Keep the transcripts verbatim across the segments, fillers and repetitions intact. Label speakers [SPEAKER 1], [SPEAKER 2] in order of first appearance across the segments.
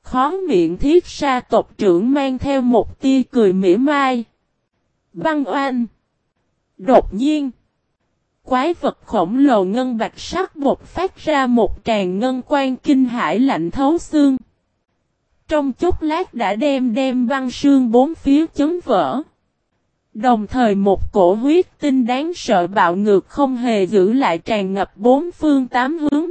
[SPEAKER 1] Khó miệng thiết sa tộc trưởng mang theo một tia cười mỉa mai. Băng oanh. Đột nhiên. Quái vật khổng lồ ngân bạch sắc bột phát ra một tràng ngân quang kinh hải lạnh thấu xương. Trong chốc lát đã đem đem băng sương bốn phía chấn vỡ. Đồng thời một cổ huyết tinh đáng sợ bạo ngược không hề giữ lại tràn ngập bốn phương tám hướng.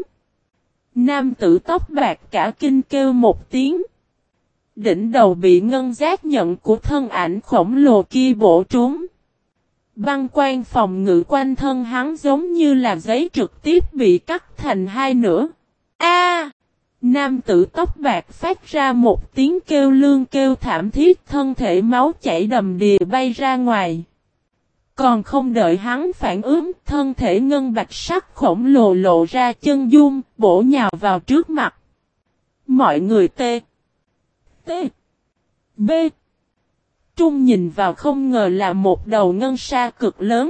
[SPEAKER 1] Nam tử tóc bạc cả kinh kêu một tiếng. Đỉnh đầu bị ngân giác nhận của thân ảnh khổng lồ kia bổ trúng. Băng quan phòng ngự quanh thân hắn giống như là giấy trực tiếp bị cắt thành hai nửa. A! Nam tử tóc bạc phát ra một tiếng kêu lương kêu thảm thiết, thân thể máu chảy đầm đìa bay ra ngoài. Còn không đợi hắn phản ứng, thân thể ngân bạch sắc khổng lồ lộ ra chân dung, bổ nhào vào trước mặt. Mọi người tê. Tê. B. Trung nhìn vào không ngờ là một đầu ngân sa cực lớn.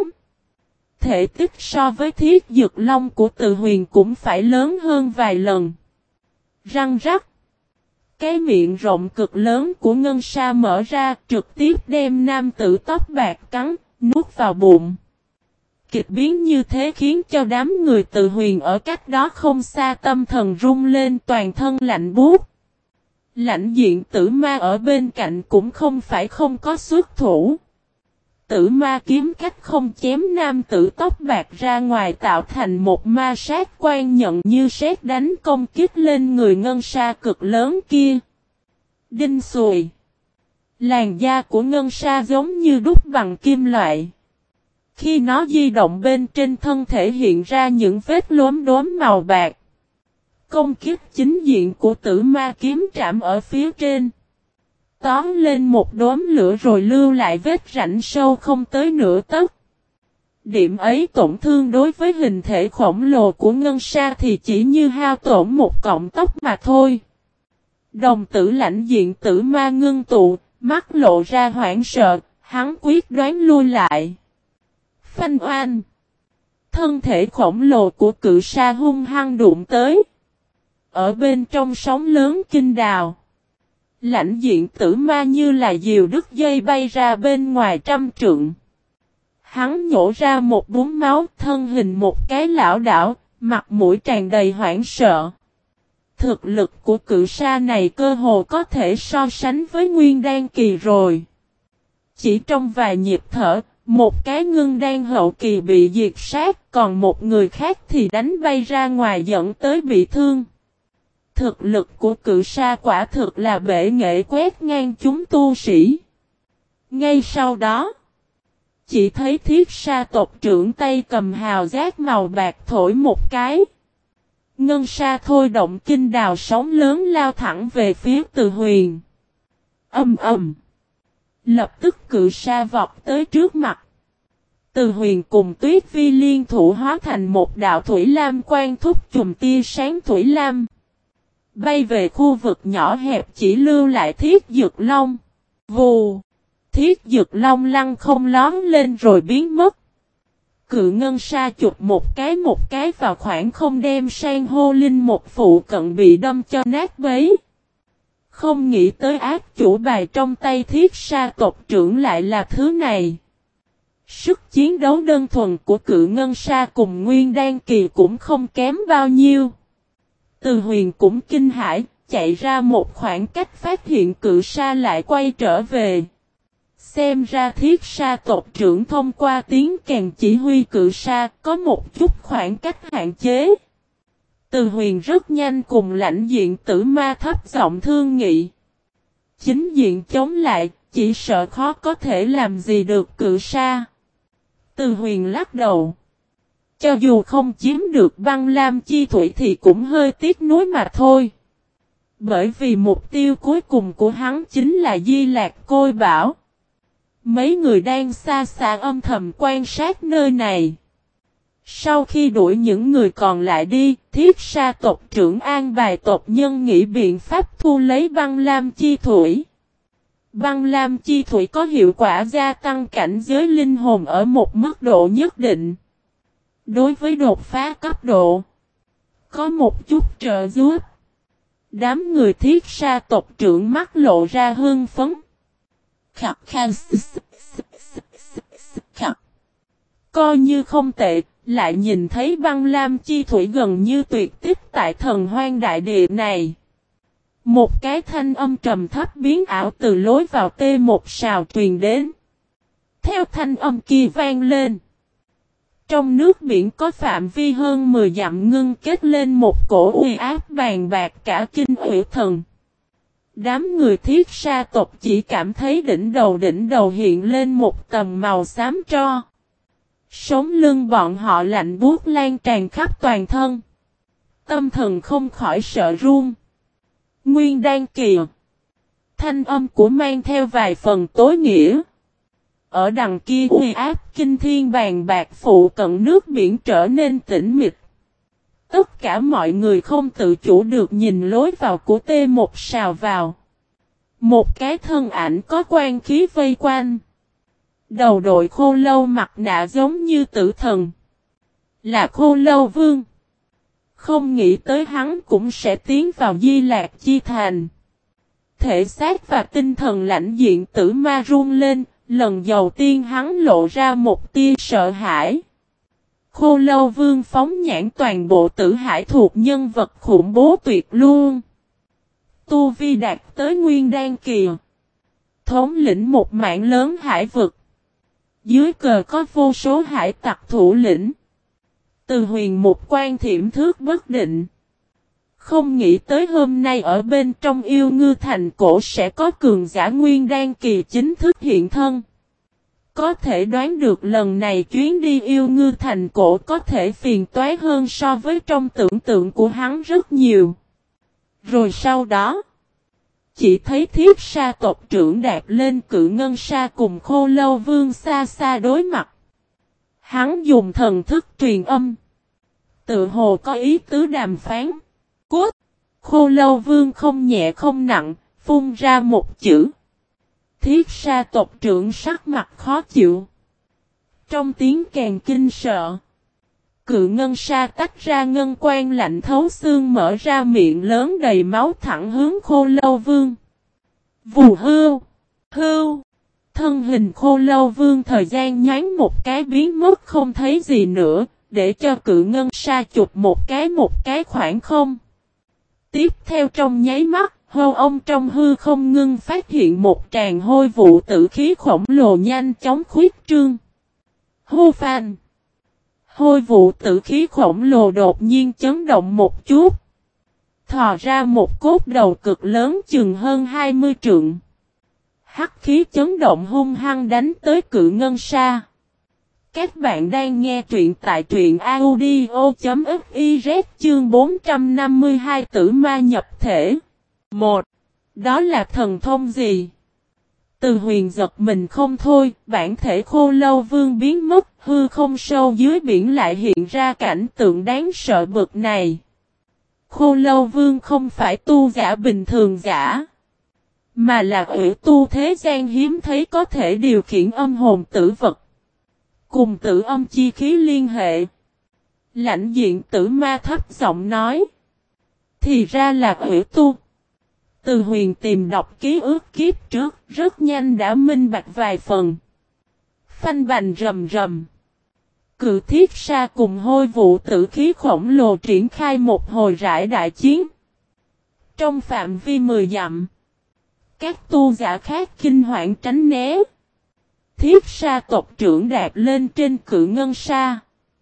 [SPEAKER 1] Thể tích so với thiết dược long của Từ Huyền cũng phải lớn hơn vài lần. Răng rắc. Cái miệng rộng cực lớn của ngân sa mở ra trực tiếp đem nam tử tóc bạc cắn, nuốt vào bụng. Kịch biến như thế khiến cho đám người Từ Huyền ở cách đó không xa tâm thần rung lên, toàn thân lạnh buốt. Lãnh diện tử ma ở bên cạnh cũng không phải không có xuất thủ. Tử ma kiếm cách không chém nam tử tóc bạc ra ngoài, tạo thành một ma sát quan nhận như sét đánh công kích lên người ngân sa cực lớn kia. Đinh xùi. Làn da của ngân sa giống như đúc bằng kim loại. Khi nó di động bên trên thân thể hiện ra những vết lốm đốm màu bạc. Công kích chính diện của tử ma kiếm trảm ở phía trên. Tóm lên một đốm lửa rồi lưu lại vết rãnh sâu không tới nửa tấc. Điểm ấy tổn thương đối với hình thể khổng lồ của ngân sa thì chỉ như hao tổn một cọng tóc mà thôi. Đồng tử lãnh diện tử ma ngưng tụ, mắt lộ ra hoảng sợ, hắn quyết đoán lui lại. Phanh oanh. Thân thể khổng lồ của cự sa hung hăng đụng tới. Ở bên trong sóng lớn kinh đào. Lãnh diện tử ma như là diều đứt dây bay ra bên ngoài trăm trượng. Hắn nhổ ra một búng máu, thân hình một cái lão đảo, mặt mũi tràn đầy hoảng sợ. Thực lực của cự sa này cơ hồ có thể so sánh với nguyên đan kỳ rồi. Chỉ trong vài nhịp thở, một cái ngưng đan hậu kỳ bị diệt sát, còn một người khác thì đánh bay ra ngoài dẫn tới bị thương. Thực lực của cự sa quả thực là bể nghệ quét ngang chúng tu sĩ. Ngay sau đó, chỉ thấy thiết sa tộc trưởng tay cầm hào giác màu bạc thổi một cái. Ngân sa thôi động kinh đào sóng lớn lao thẳng về phía Từ Huyền. Âm ầm. Lập tức cự sa vọt tới trước mặt. Từ Huyền cùng Tuyết Vi liên thủ hóa thành một đạo thủy lam quang thúc chùm tia sáng thủy lam. Bay về khu vực nhỏ hẹp chỉ lưu lại thiết dược long. Vù. Thiết dược long lăn không lón lên rồi biến mất. Cự ngân sa chụp một cái một cái vào khoảng không đem sang hô linh một phụ cận bị đâm cho nát bấy. Không nghĩ tới ác chủ bài trong tay thiết sa tộc trưởng lại là thứ này. Sức chiến đấu đơn thuần của cự ngân sa cùng nguyên đan kỳ cũng không kém bao nhiêu. Từ Huyền cũng kinh hãi, chạy ra một khoảng cách phát hiện cự sa lại quay trở về. Xem ra thiết sa tộc trưởng thông qua tiếng kèn chỉ huy cự sa có một chút khoảng cách hạn chế. Từ Huyền rất nhanh cùng lãnh diện tử ma thấp giọng thương nghị. Chính diện chống lại, chỉ sợ khó có thể làm gì được cự sa. Từ Huyền lắc đầu. Cho dù không chiếm được băng lam chi thủy thì cũng hơi tiếc nuối mà thôi. Bởi vì mục tiêu cuối cùng của hắn chính là Di Lạc Côi Bảo. Mấy người đang xa xa âm thầm quan sát nơi này. Sau khi đuổi những người còn lại đi, thiết sa tộc trưởng an bài tộc nhân nghĩ biện pháp thu lấy băng lam chi thủy. Băng lam chi thủy có hiệu quả gia tăng cảnh giới linh hồn ở một mức độ nhất định. Đối với đột phá cấp độ, có một chút trợ giúp. Đám người thiết sa tộc trưởng mắt lộ ra hưng phấn. Khặt khăn khặt. Coi như không tệ, lại nhìn thấy băng lam chi thủy gần như tuyệt tích tại thần hoang đại địa này. Một cái thanh âm trầm thấp biến ảo từ lối vào tê một sào truyền đến. Theo thanh âm kia vang lên. Trong nước biển có phạm vi hơn mười dặm ngưng kết lên một cổ uy áp bàn bạc cả kinh ủy thần. Đám người thiết sa tộc chỉ cảm thấy đỉnh đầu đỉnh đầu hiện lên một tầm màu xám tro. Sống lưng bọn họ lạnh buốt lan tràn khắp toàn thân. Tâm thần không khỏi sợ run. Nguyên đan kỳ. Thanh âm của mang theo vài phần tối nghĩa. Ở đằng kia uy áp kinh thiên bàn bạc phụ cận nước biển trở nên tĩnh mịch. Tất cả mọi người không tự chủ được nhìn lối vào của tê một sào vào. Một cái thân ảnh có quan khí vây quanh. Đầu đội khô lâu mặt nạ giống như tử thần. Là khô lâu vương. Không nghĩ tới hắn cũng sẽ tiến vào Di Lạc Chi Thành. Thể xác và tinh thần lãnh diện tử ma run lên. Lần đầu tiên hắn lộ ra một tia sợ hãi. Khô lâu vương phóng nhãn toàn bộ tử hải thuộc nhân vật khủng bố tuyệt luôn. Tu vi đạt tới nguyên đan kỳ. Thống lĩnh một mảng lớn hải vực. Dưới cờ có vô số hải tặc thủ lĩnh. Từ huyền một quan thiểm thước bất định. Không nghĩ tới hôm nay ở bên trong yêu ngư thành cổ sẽ có cường giả nguyên đan kỳ chính thức hiện thân. Có thể đoán được lần này chuyến đi yêu ngư thành cổ có thể phiền toái hơn so với trong tưởng tượng của hắn rất nhiều. Rồi sau đó, chỉ thấy thiết sa tộc trưởng đạp lên cự ngân sa cùng khô lâu vương xa xa đối mặt. Hắn dùng thần thức truyền âm. Tự hồ có ý tứ đàm phán. Cút! Khô lâu vương không nhẹ không nặng, phun ra một chữ. Thiết sa tộc trưởng sắc mặt khó chịu. Trong tiếng càng kinh sợ. Cự ngân sa tách ra ngân quan lạnh thấu xương mở ra miệng lớn đầy máu thẳng hướng khô lâu vương. Vù hưu! Hưu! Thân hình khô lâu vương thời gian nhoáng một cái biến mất không thấy gì nữa, để cho cự ngân sa chụp một cái một cái khoảng không. Tiếp theo trong nháy mắt, hô ông trong hư không ngưng phát hiện một tràng hôi vụ tử khí khổng lồ nhanh chóng khuyết trương. Hô phan! Hôi vụ tử khí khổng lồ đột nhiên chấn động một chút. Thò ra một cốt đầu cực lớn chừng hơn hai mươi trượng. Hắc khí chấn động hung hăng đánh tới cự ngân sa. Các bạn đang nghe truyện tại truyện audio.fiz chương bốn trăm năm mươi hai tử ma nhập thể. Một. Đó là thần thông gì? Từ huyền giật mình không thôi, bản thể khô lâu vương biến mất, hư không sâu dưới biển lại hiện ra cảnh tượng đáng sợ bực này. Khô lâu vương không phải tu giả bình thường giả, mà là ủy tu thế gian hiếm thấy có thể điều khiển âm hồn tử vật. Cùng tử âm chi khí liên hệ. Lãnh diện tử ma thấp giọng nói. Thì ra là ủy tu. Từ huyền tìm đọc ký ức kiếp trước, rất nhanh đã minh bạch vài phần. Phanh bành rầm rầm. Cự thiết sa cùng hôi vụ tử khí khổng lồ triển khai một hồi rải đại chiến. Trong phạm vi mười dặm, các tu giả khác kinh hoảng tránh né. Thiết sa tộc trưởng đạp lên trên cự ngân sa.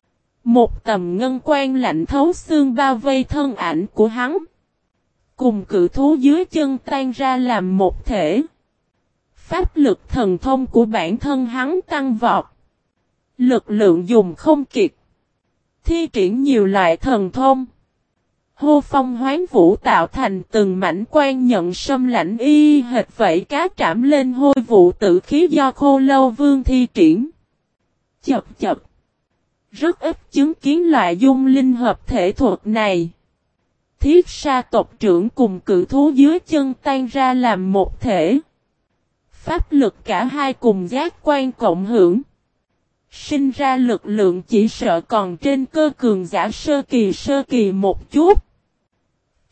[SPEAKER 1] Một tầm ngân quan lạnh thấu xương bao vây thân ảnh của hắn. Cùng cự thú dưới chân tan ra làm một thể. Pháp lực thần thông của bản thân hắn tăng vọt. Lực lượng dùng không kiệt. Thi triển nhiều loại thần thông. Hô phong hoán vũ tạo thành từng mảnh quan nhận xâm lãnh y hệt vẫy cá trảm lên hôi vụ tử khí do khô lâu vương thi triển. Chập chập. Rất ít chứng kiến loại dung linh hợp thể thuật này. Thiết sa tộc trưởng cùng cự thú dưới chân tan ra làm một thể. Pháp lực cả hai cùng giác quan cộng hưởng. Sinh ra lực lượng chỉ sợ còn trên cơ cường giả sơ kỳ sơ kỳ một chút.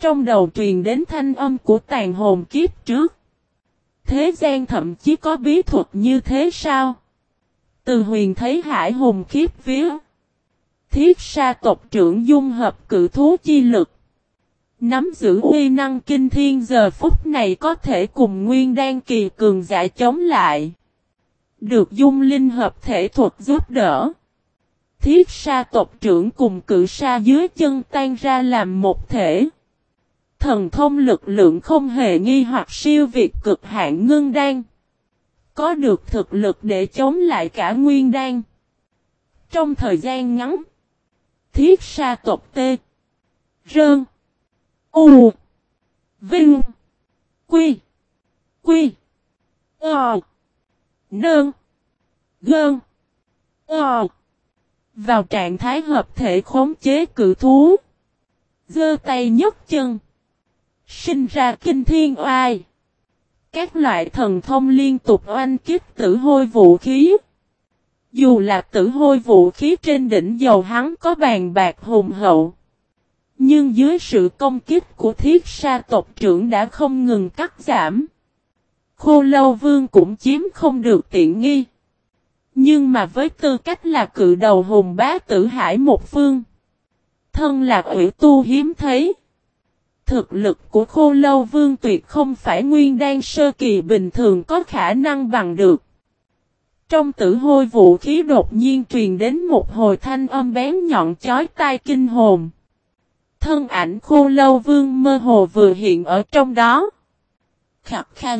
[SPEAKER 1] Trong đầu truyền đến thanh âm của tàn hồn kiếp trước. Thế gian thậm chí có bí thuật như thế sao? Từ Huyền thấy hải hùng khiếp vía. Thiết sa tộc trưởng dung hợp cự thú chi lực. Nắm giữ uy năng kinh thiên giờ phút này có thể cùng nguyên đan kỳ cường giả chống lại. Được dung linh hợp thể thuật giúp đỡ. Thiết sa tộc trưởng cùng cự sa dưới chân tan ra làm một thể. Thần thông lực lượng không hề nghi hoặc siêu việt cực hạn ngưng đan. Có được thực lực để chống lại cả nguyên đan. Trong thời gian ngắn. Thiết sa tộc T. Rơn. U. Vinh. Quy. Quy. Ờ. Nơn. Gơn. Ờ. Vào trạng thái hợp thể khống chế cự thú. Giơ tay nhấc chân. Sinh ra kinh thiên oai. Các loại thần thông liên tục oanh kích tử hôi vũ khí. Dù là tử hôi vũ khí trên đỉnh dầu hắn có bàn bạc hùng hậu. Nhưng dưới sự công kích của thiết sa tộc trưởng đã không ngừng cắt giảm. Khô Lâu Vương cũng chiếm không được tiện nghi. Nhưng mà với tư cách là cự đầu hùng bá tử hải một phương. Thân là ủy tu hiếm thấy. Thực lực của Khô Lâu Vương tuyệt không phải nguyên đan sơ kỳ bình thường có khả năng bằng được. Trong tử hôi vũ khí đột nhiên truyền đến một hồi thanh âm bén nhọn chói tai kinh hồn. Thân ảnh Khô Lâu Vương mơ hồ vừa hiện ở trong đó. Khắc khăn.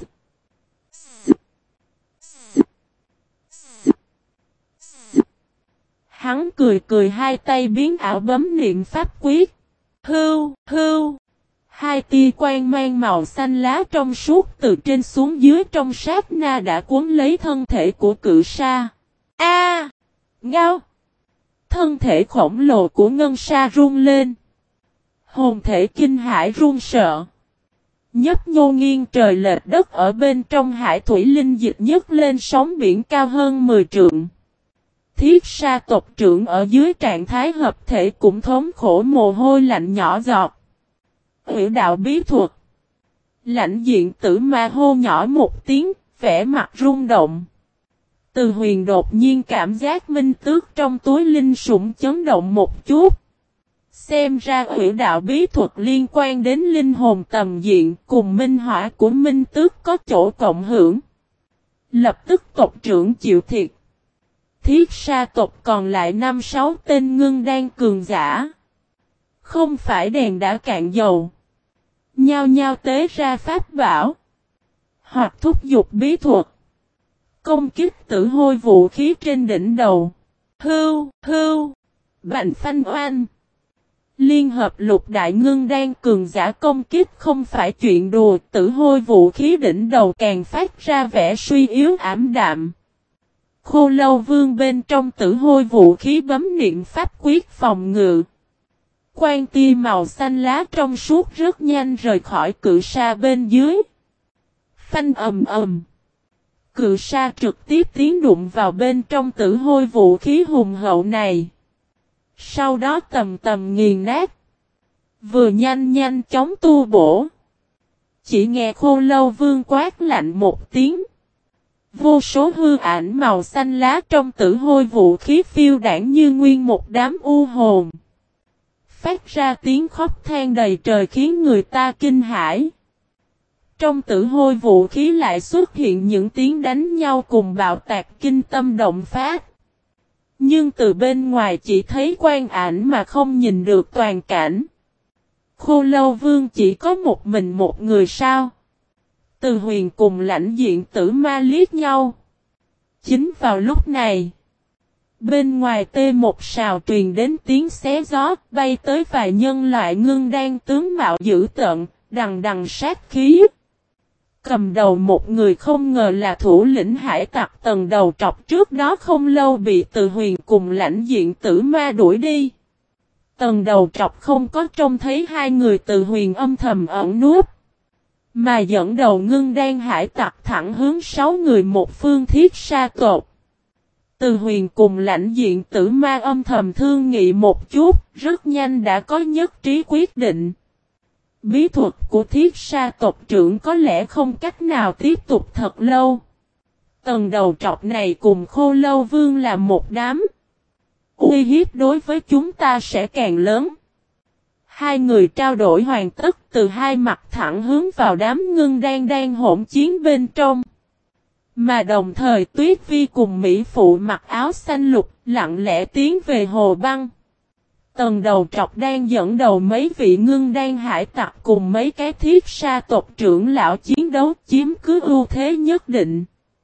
[SPEAKER 1] Hắn cười cười hai tay biến ảo bấm niệm pháp quyết. Hưu, hưu. Hai tia quang mang màu xanh lá trong suốt từ trên xuống dưới trong sát na đã cuốn lấy thân thể của cự sa. A! À, ngao! Thân thể khổng lồ của ngân sa rung lên. Hồn thể kinh hải run sợ. Nhấp nhô nghiêng trời lệch đất ở bên trong hải thủy linh dịch nhấc lên sóng biển cao hơn mười trượng. Thiết sa tộc trưởng ở dưới trạng thái hợp thể cũng thống khổ mồ hôi lạnh nhỏ giọt. Hủy đạo bí thuật. Lãnh diện tử ma hô nhỏ một tiếng, vẻ mặt rung động. Từ Huyền đột nhiên cảm giác minh tước trong túi linh sủng chấn động một chút. Xem ra hủy đạo bí thuật liên quan đến linh hồn tầm diện cùng minh hỏa của minh tước có chỗ cộng hưởng. Lập tức tộc trưởng chịu thiệt. Thiết sa tộc còn lại năm sáu tên ngưng đan cường giả. Không phải đèn đã cạn dầu. Nhao nhao tế ra pháp bảo. Hoặc thúc giục bí thuật. Công kích tử hôi vũ khí trên đỉnh đầu. Hưu, hưu. Bành phanh oanh. Liên hợp lục đại ngưng đan cường giả công kích không phải chuyện đùa. Tử hôi vũ khí đỉnh đầu càng phát ra vẻ suy yếu ảm đạm. Khô Lâu Vương bên trong tử hôi vũ khí bấm niệm pháp quyết phòng ngự. Quang tia màu xanh lá trong suốt rất nhanh rời khỏi cự sa bên dưới. Phanh ầm ầm. Cự sa trực tiếp tiến đụng vào bên trong tử hôi vũ khí hùng hậu này. Sau đó tầm tầm nghiền nát. Vừa nhanh nhanh chóng tu bổ. Chỉ nghe Khô Lâu Vương quát lạnh một tiếng. Vô số hư ảnh màu xanh lá trong tử hôi vũ khí phiêu đảng như nguyên một đám u hồn. Phát ra tiếng khóc than đầy trời khiến người ta kinh hãi. Trong tử hôi vũ khí lại xuất hiện những tiếng đánh nhau cùng bạo tạc kinh tâm động phát. Nhưng từ bên ngoài chỉ thấy quang ảnh mà không nhìn được toàn cảnh. Khô Lâu Vương chỉ có một mình một người sao? Từ Huyền cùng lãnh diện tử ma liếc nhau. Chính vào lúc này. Bên ngoài tê một sào truyền đến tiếng xé gió, bay tới vài nhân loại ngưng đan tướng mạo dữ tợn, đằng đằng sát khí. Cầm đầu một người không ngờ là thủ lĩnh hải tặc tầng đầu trọc trước đó không lâu bị Từ Huyền cùng lãnh diện tử ma đuổi đi. Tầng đầu trọc không có trông thấy hai người Từ Huyền âm thầm ẩn núp. Mà dẫn đầu ngưng đan hải tặc thẳng hướng sáu người một phương thiết sa tộc. Từ Huyền cùng lãnh diện tử ma âm thầm thương nghị một chút, rất nhanh đã có nhất trí quyết định. Bí thuật của thiết sa tộc trưởng có lẽ không cách nào tiếp tục thật lâu. Tầng đầu trọc này cùng Khô Lâu Vương là một đám. Uy hiếp đối với chúng ta sẽ càng lớn. Hai người trao đổi hoàn tất từ hai mặt thẳng hướng vào đám ngưng đang đang hỗn chiến bên trong. Mà đồng thời Tuyết Vi cùng Mỹ Phụ mặc áo xanh lục lặng lẽ tiến về hồ băng. Tầng đầu trọc đang dẫn đầu mấy vị ngưng đang hải tặc cùng mấy cái thiết sa tộc trưởng lão chiến đấu chiếm cứ ưu thế nhất định.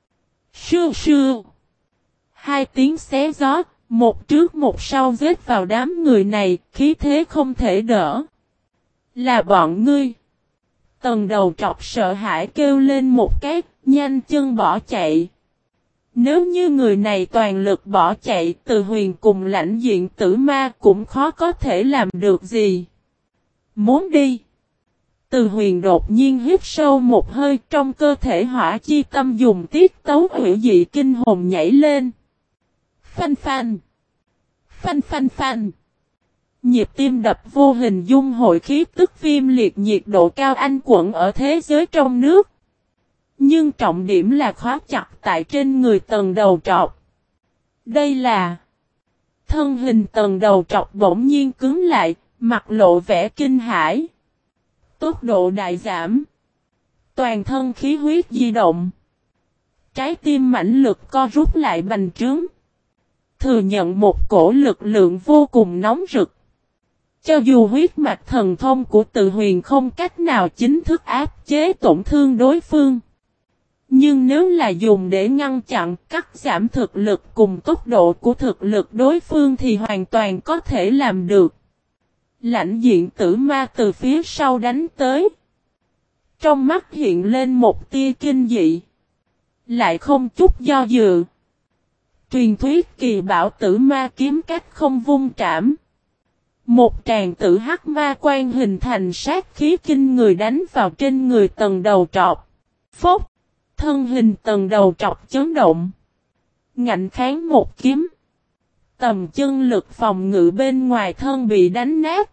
[SPEAKER 1] Sưu sưu. Hai tiếng xé gió, một trước một sau giết vào đám người này, khí thế không thể đỡ. Là bọn ngươi. Tầng đầu trọc sợ hãi kêu lên một cái, nhanh chân bỏ chạy. Nếu như người này toàn lực bỏ chạy, Từ Huyền cùng lãnh diện tử ma cũng khó có thể làm được gì. Muốn đi. Từ Huyền đột nhiên hít sâu một hơi, trong cơ thể hỏa chi tâm dùng tiết tấu hủy dị kinh hồn nhảy lên. Phanh phanh. Phanh phanh phanh. Nhịp tim đập vô hình dung hội khí tức viêm liệt nhiệt độ cao anh quẩn ở thế giới trong nước. Nhưng trọng điểm là khóa chặt tại trên người tầng đầu trọc. Đây là thân hình tầng đầu trọc bỗng nhiên cứng lại, mặt lộ vẻ kinh hãi. Tốc độ đại giảm. Toàn thân khí huyết di động. Trái tim mãnh lực co rút lại bành trướng. Thừa nhận một cổ lực lượng vô cùng nóng rực. Cho dù huyết mạch thần thông của Từ Huyền không cách nào chính thức áp chế tổn thương đối phương. Nhưng nếu là dùng để ngăn chặn cắt giảm thực lực cùng tốc độ của thực lực đối phương thì hoàn toàn có thể làm được. Lãnh diện tử ma từ phía sau đánh tới. Trong mắt hiện lên một tia kinh dị. Lại không chút do dự. Truyền thuyết kỳ bảo tử ma kiếm cách không vung trảm. Một tràng tử hắc ma quan hình thành sát khí kinh người đánh vào trên người tầng đầu trọc. Phốc. Thân hình tầng đầu trọc chấn động. Ngạnh kháng một kiếm. Tầm chân lực phòng ngự bên ngoài thân bị đánh nát.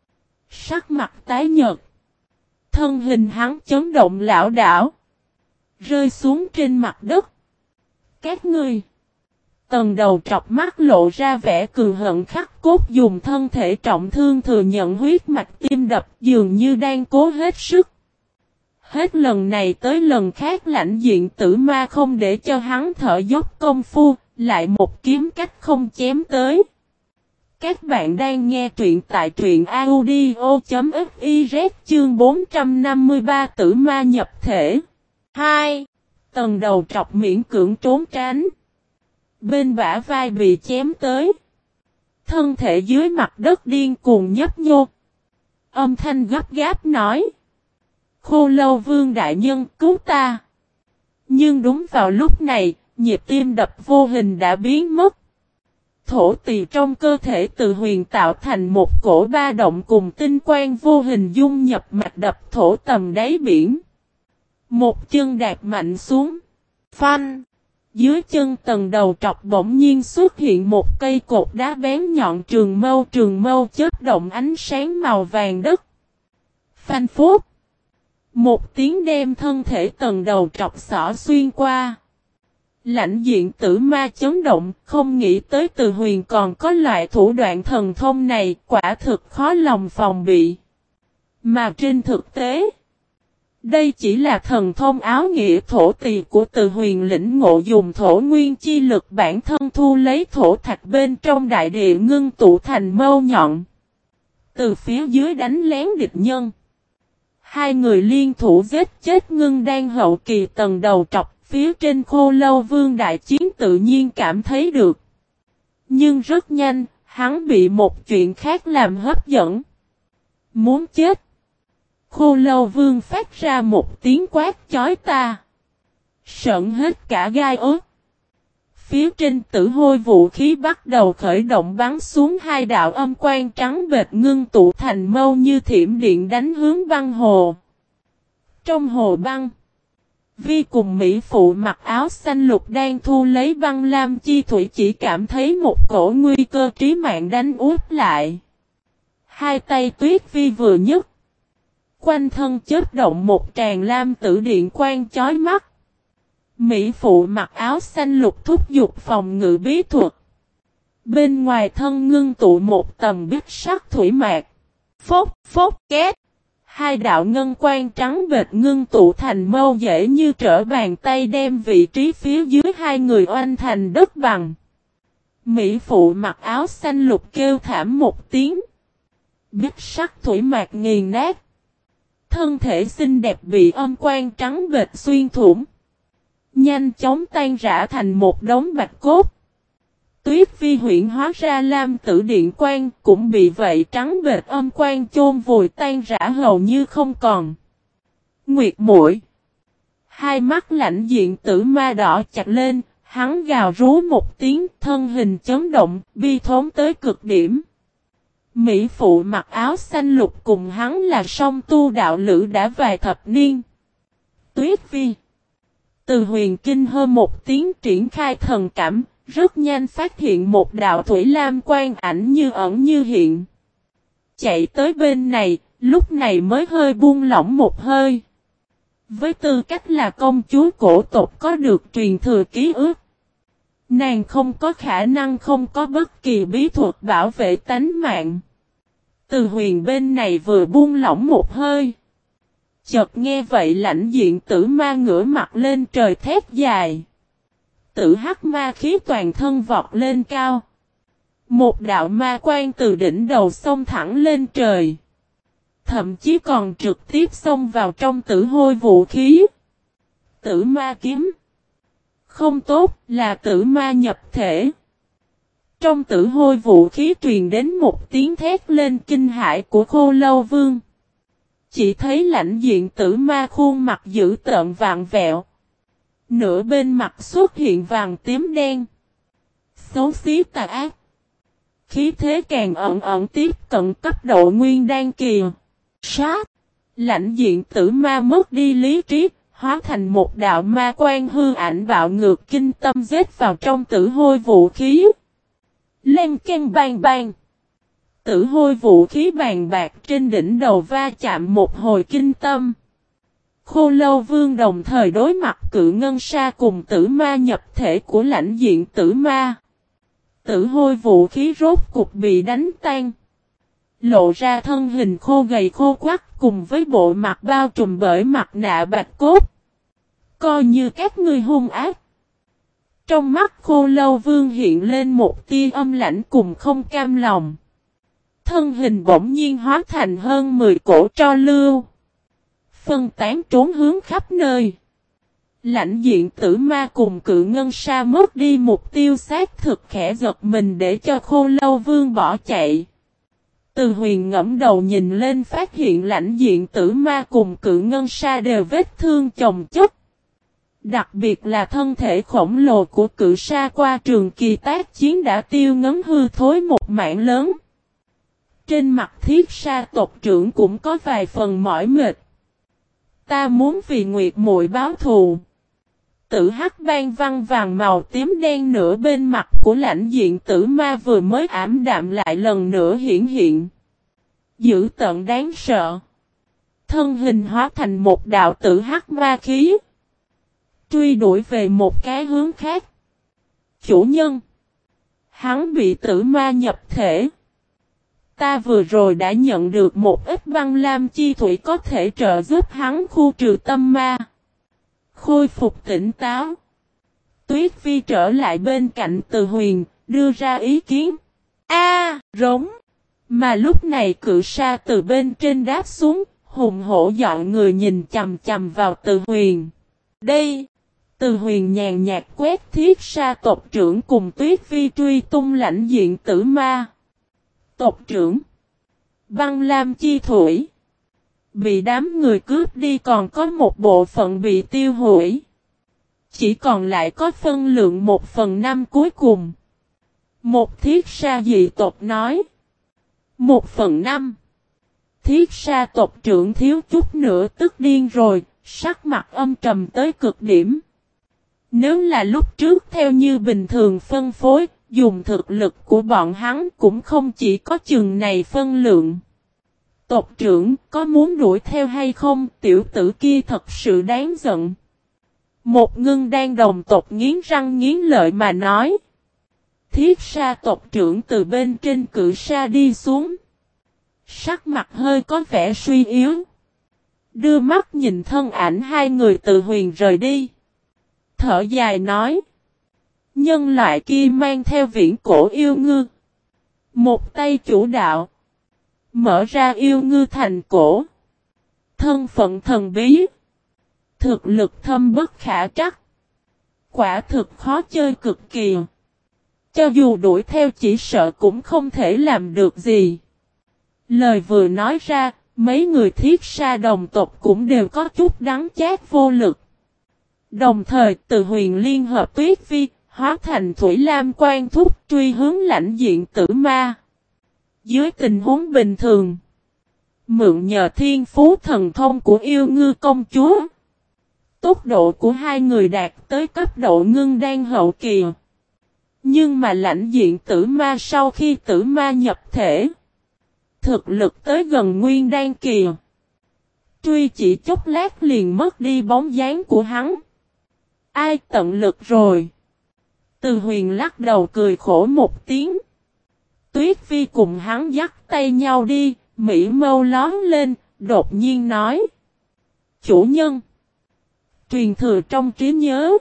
[SPEAKER 1] Sắc mặt tái nhợt. Thân hình hắn chấn động lảo đảo. Rơi xuống trên mặt đất. Các ngươi. Tầng đầu trọc mắt lộ ra vẻ cường hận khắc cốt dùng thân thể trọng thương thừa nhận huyết mạch tim đập dường như đang cố hết sức. Hết lần này tới lần khác lãnh diện tử ma không để cho hắn thở dốc công phu, lại một kiếm cách không chém tới. Các bạn đang nghe truyện tại truyện audio chấm fiz chương bốn trăm năm mươi ba tử ma nhập thể. hai. Tầng đầu trọc miễn cưỡng trốn tránh. Bên bả vai bị chém tới. Thân thể dưới mặt đất điên cuồng nhấp nhô. Âm thanh gấp gáp nói. Khô Lâu Vương đại nhân cứu ta. Nhưng đúng vào lúc này, nhịp tim đập vô hình đã biến mất. Thổ tỳ trong cơ thể Từ Huyền tạo thành một cổ ba động cùng tinh quang vô hình dung nhập mạch đập thổ tầm đáy biển. Một chân đạp mạnh xuống. Phanh. Dưới chân tầng đầu trọc bỗng nhiên xuất hiện một cây cột đá bén nhọn trường mâu trường mâu chớp động ánh sáng màu vàng đất. Phanh phốt. Một tiếng đem thân thể tầng đầu trọc xỏ xuyên qua. Lãnh diện tử ma chấn động, không nghĩ tới Từ Huyền còn có loại thủ đoạn thần thông này, quả thực khó lòng phòng bị. Mà trên thực tế, đây chỉ là thần thông áo nghĩa thổ tỳ của Từ Huyền lĩnh ngộ dùng thổ nguyên chi lực bản thân thu lấy thổ thạch bên trong đại địa ngưng tụ thành mâu nhọn. Từ phía dưới đánh lén địch nhân. Hai người liên thủ giết chết ngưng đang hậu kỳ tầng đầu trọc, phía trên Khô Lâu Vương đại chiến tự nhiên cảm thấy được. Nhưng rất nhanh, hắn bị một chuyện khác làm hấp dẫn. Muốn chết. Khô Lâu Vương phát ra một tiếng quát chói ta. Sợn hết cả gai ớt. Phía trên tử hôi vũ khí bắt đầu khởi động bắn xuống hai đạo âm quang trắng bệt ngưng tụ thành mâu như thiểm điện đánh hướng băng hồ. Trong hồ băng, Vi cùng Mỹ Phụ mặc áo xanh lục đang thu lấy băng lam chi thủy chỉ cảm thấy một cổ nguy cơ trí mạng đánh úp lại. Hai tay Tuyết Vi vừa nhấc. Quanh thân chớp động một tràng lam tử điện quang chói mắt. Mỹ phụ mặc áo xanh lục thúc giục phòng ngự bí thuật. Bên ngoài thân ngưng tụ một tầm bích sắc thủy mạc. Phốc, phốc, két. Hai đạo ngân quang trắng bệt ngưng tụ thành mâu dễ như trở bàn tay đem vị trí phía dưới hai người oanh thành đất bằng. Mỹ phụ mặc áo xanh lục kêu thảm một tiếng. Bích sắc thủy mạc nghiền nát. Thân thể xinh đẹp bị âm quang trắng bệt xuyên thủng. Nhanh chóng tan rã thành một đống bạch cốt. Tuyết Phi huyện hóa ra lam tử điện quang cũng bị vậy trắng bệt âm quang chôn vùi tan rã hầu như không còn. Nguyệt muội, hai mắt lãnh diện tử ma đỏ chặt lên, hắn gào rú một tiếng, thân hình chấn động, bi thốn tới cực điểm. Mỹ phụ mặc áo xanh lục cùng hắn là song tu đạo lữ đã vài thập niên. Tuyết Phi, Từ Huyền kinh hơ một tiếng triển khai thần cảm. Rất nhanh phát hiện một đạo thủy lam quang ảnh như ẩn như hiện. Chạy tới bên này, lúc này mới hơi buông lỏng một hơi. Với tư cách là công chúa cổ tộc có được truyền thừa ký ức. Nàng không có khả năng không có bất kỳ bí thuật bảo vệ tánh mạng. Từ Huyền bên này vừa buông lỏng một hơi. Chợt nghe vậy lãnh diện tử ma ngửa mặt lên trời thét dài. Tử hắc ma khí toàn thân vọt lên cao. Một đạo ma quang từ đỉnh đầu xông thẳng lên trời. Thậm chí còn trực tiếp xông vào trong tử hôi vũ khí. Tử ma kiếm. Không tốt là tử ma nhập thể. Trong tử hôi vũ khí truyền đến một tiếng thét lên kinh hãi của Khô Lâu Vương. Chỉ thấy lãnh diện tử ma khuôn mặt dữ tợn vạn vẹo. Nửa bên mặt xuất hiện vàng tím đen. Xấu xí tà ác. Khí thế càng ẩn ẩn tiếp cận cấp độ nguyên đan kỳ. Sát. Lãnh diện tử ma mất đi lý trí. Hóa thành một đạo ma quan hư ảnh bạo ngược kinh tâm giết vào trong tử hôi vũ khí. Lên ken bang bang. Tử hôi vũ khí bàn bạc trên đỉnh đầu va chạm một hồi kinh tâm. Khô Lâu Vương đồng thời đối mặt cự ngân sa cùng tử ma nhập thể của lãnh diện tử ma. Tử hôi vũ khí rốt cục bị đánh tan. Lộ ra thân hình khô gầy khô quắc cùng với bộ mặt bao trùm bởi mặt nạ bạch cốt. Coi như các ngươi hung ác. Trong mắt Khô Lâu Vương hiện lên một tia âm lãnh cùng không cam lòng. Thân hình bỗng nhiên hóa thành hơn mười cổ tro lưu. Phân tán trốn hướng khắp nơi. Lãnh diện tử ma cùng cự ngân sa mất đi mục tiêu xác thực khẽ giật mình để cho Khô Lâu Vương bỏ chạy. Từ Huyền ngẫm đầu nhìn lên phát hiện lãnh diện tử ma cùng cự ngân sa đều vết thương chồng chất. Đặc biệt là thân thể khổng lồ của cự sa qua trường kỳ tác chiến đã tiêu ngấn hư thối một mảng lớn. Trên mặt thiết sa tộc trưởng cũng có vài phần mỏi mệt. Ta muốn vì Nguyệt muội báo thù. Tử hắc ban văn vàng màu tím đen nửa bên mặt của lãnh diện tử ma vừa mới ảm đạm lại lần nữa hiển hiện. Dữ tợn đáng sợ. Thân hình hóa thành một đạo tử hắc ma khí. Truy đuổi về một cái hướng khác. Chủ nhân. Hắn bị tử ma nhập thể. Ta vừa rồi đã nhận được một ít băng lam chi thủy có thể trợ giúp hắn khu trừ tâm ma. Khôi phục tỉnh táo. Tuyết Phi trở lại bên cạnh Từ Huyền, đưa ra ý kiến. A, rống. Mà lúc này cự sa từ bên trên đáp xuống, hùng hổ dọn người nhìn chầm chầm vào Từ Huyền. Đây. Từ Huyền nhàn nhạt quét thiết sa tộc trưởng cùng Tuyết Phi truy tung lãnh diện tử ma. Tộc trưởng. Băng lam chi thủy. Bị đám người cướp đi còn có một bộ phận bị tiêu hủy. Chỉ còn lại có phân lượng một phần năm cuối cùng. Một thiết sa dị tộc nói. Một phần năm. Thiết sa tộc trưởng thiếu chút nữa tức điên rồi, sắc mặt âm trầm tới cực điểm. Nếu là lúc trước theo như bình thường phân phối, dùng thực lực của bọn hắn cũng không chỉ có chừng này phân lượng. Tộc trưởng có muốn đuổi theo hay không? Tiểu tử kia thật sự đáng giận. Một ngưng đan đồng tộc nghiến răng nghiến lợi mà nói. Thiết sa tộc trưởng từ bên trên cự sa đi xuống. Sắc mặt hơi có vẻ suy yếu. Đưa mắt nhìn thân ảnh hai người từ huyền rời đi. Thở dài nói. Nhân loại kia mang theo viễn cổ yêu ngư. Một tay chủ đạo. Mở ra yêu ngư thành cổ. Thân phận thần bí. Thực lực thâm bất khả trắc. Quả thực khó chơi cực kỳ. Cho dù đuổi theo chỉ sợ cũng không thể làm được gì. Lời vừa nói ra, mấy người thiết sa đồng tộc cũng đều có chút đắng chát vô lực. Đồng thời từ huyền liên hợp tuyết vi, hóa thành thủy lam quan thúc truy hướng lãnh diện tử ma. Dưới tình huống bình thường, mượn nhờ thiên phú thần thông của yêu ngư công chúa. Tốc độ của hai người đạt tới cấp độ ngưng đan hậu kỳ. Nhưng mà lãnh diện tử ma sau khi tử ma nhập thể. Thực lực tới gần nguyên đan kỳ. Truy chỉ chốc lát liền mất đi bóng dáng của hắn. Ai tận lực rồi. Từ huyền lắc đầu cười khổ một tiếng. Tuyết Vi cùng hắn dắt tay nhau đi. Mỹ mâu lón lên. Đột nhiên nói. Chủ nhân. Truyền thừa trong trí nhớ.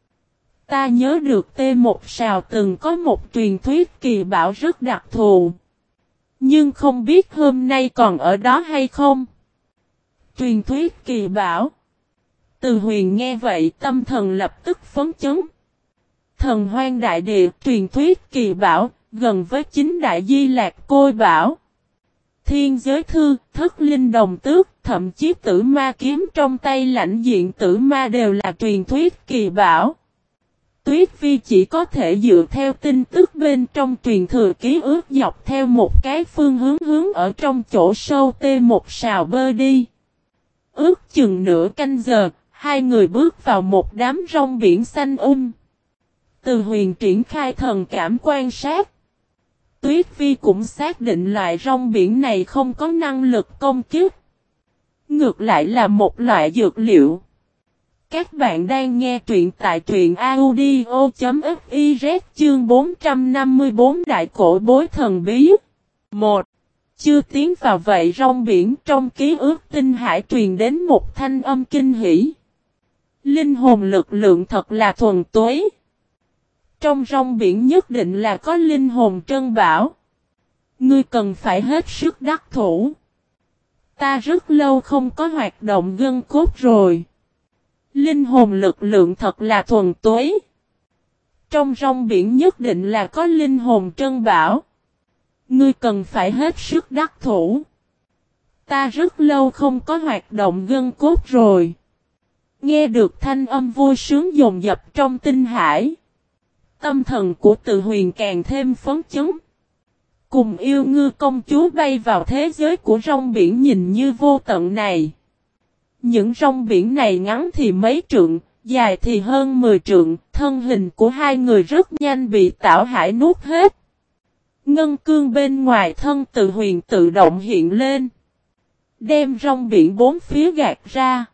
[SPEAKER 1] Ta nhớ được T một Sào từng có một truyền thuyết kỳ bảo rất đặc thù. Nhưng không biết hôm nay còn ở đó hay không? Truyền thuyết kỳ bảo. Từ huyền nghe vậy tâm thần lập tức phấn chấn. Thần hoang đại địa truyền thuyết kỳ bảo, gần với chính đại di lạc côi bảo. Thiên giới thư, thất linh đồng tước, thậm chí tử ma kiếm trong tay lãnh diện tử ma đều là truyền thuyết kỳ bảo. Tuyết Vi chỉ có thể dựa theo tin tức bên trong truyền thừa ký ức dọc theo một cái phương hướng hướng ở trong chỗ sâu T một Sào bơi đi. Ước chừng nửa canh giờ, hai người bước vào một đám rong biển xanh um. Từ huyền triển khai thần cảm quan sát. Tuyết Vi cũng xác định loại rong biển này không có năng lực công kích. Ngược lại là một loại dược liệu. Các bạn đang nghe truyện tại truyện audio.fiz chương bốn trăm năm mươi tư Đại Cổ Bối Thần Bí. một. Chưa tiến vào vậy rong biển trong ký ức tinh hải truyền đến một thanh âm kinh hỉ. Linh hồn lực lượng thật là thuần túy. Trong rong biển nhất định là có linh hồn trân bảo. Ngươi cần phải hết sức đắc thủ. Ta rất lâu không có hoạt động gân cốt rồi. Linh hồn lực lượng thật là thuần túy. Trong rong biển nhất định là có linh hồn trân bảo. Ngươi cần phải hết sức đắc thủ. Ta rất lâu không có hoạt động gân cốt rồi. Nghe được thanh âm vui sướng dồn dập trong tinh hải. Tâm thần của Từ Huyền càng thêm phấn chấn. Cùng yêu ngư công chúa bay vào thế giới của rong biển nhìn như vô tận này. Những rong biển này ngắn thì mấy trượng, dài thì hơn mười trượng, thân hình của hai người rất nhanh bị Tảo Hải nuốt hết. Ngân cương bên ngoài thân Từ Huyền tự động hiện lên. Đem rong biển bốn phía gạt ra.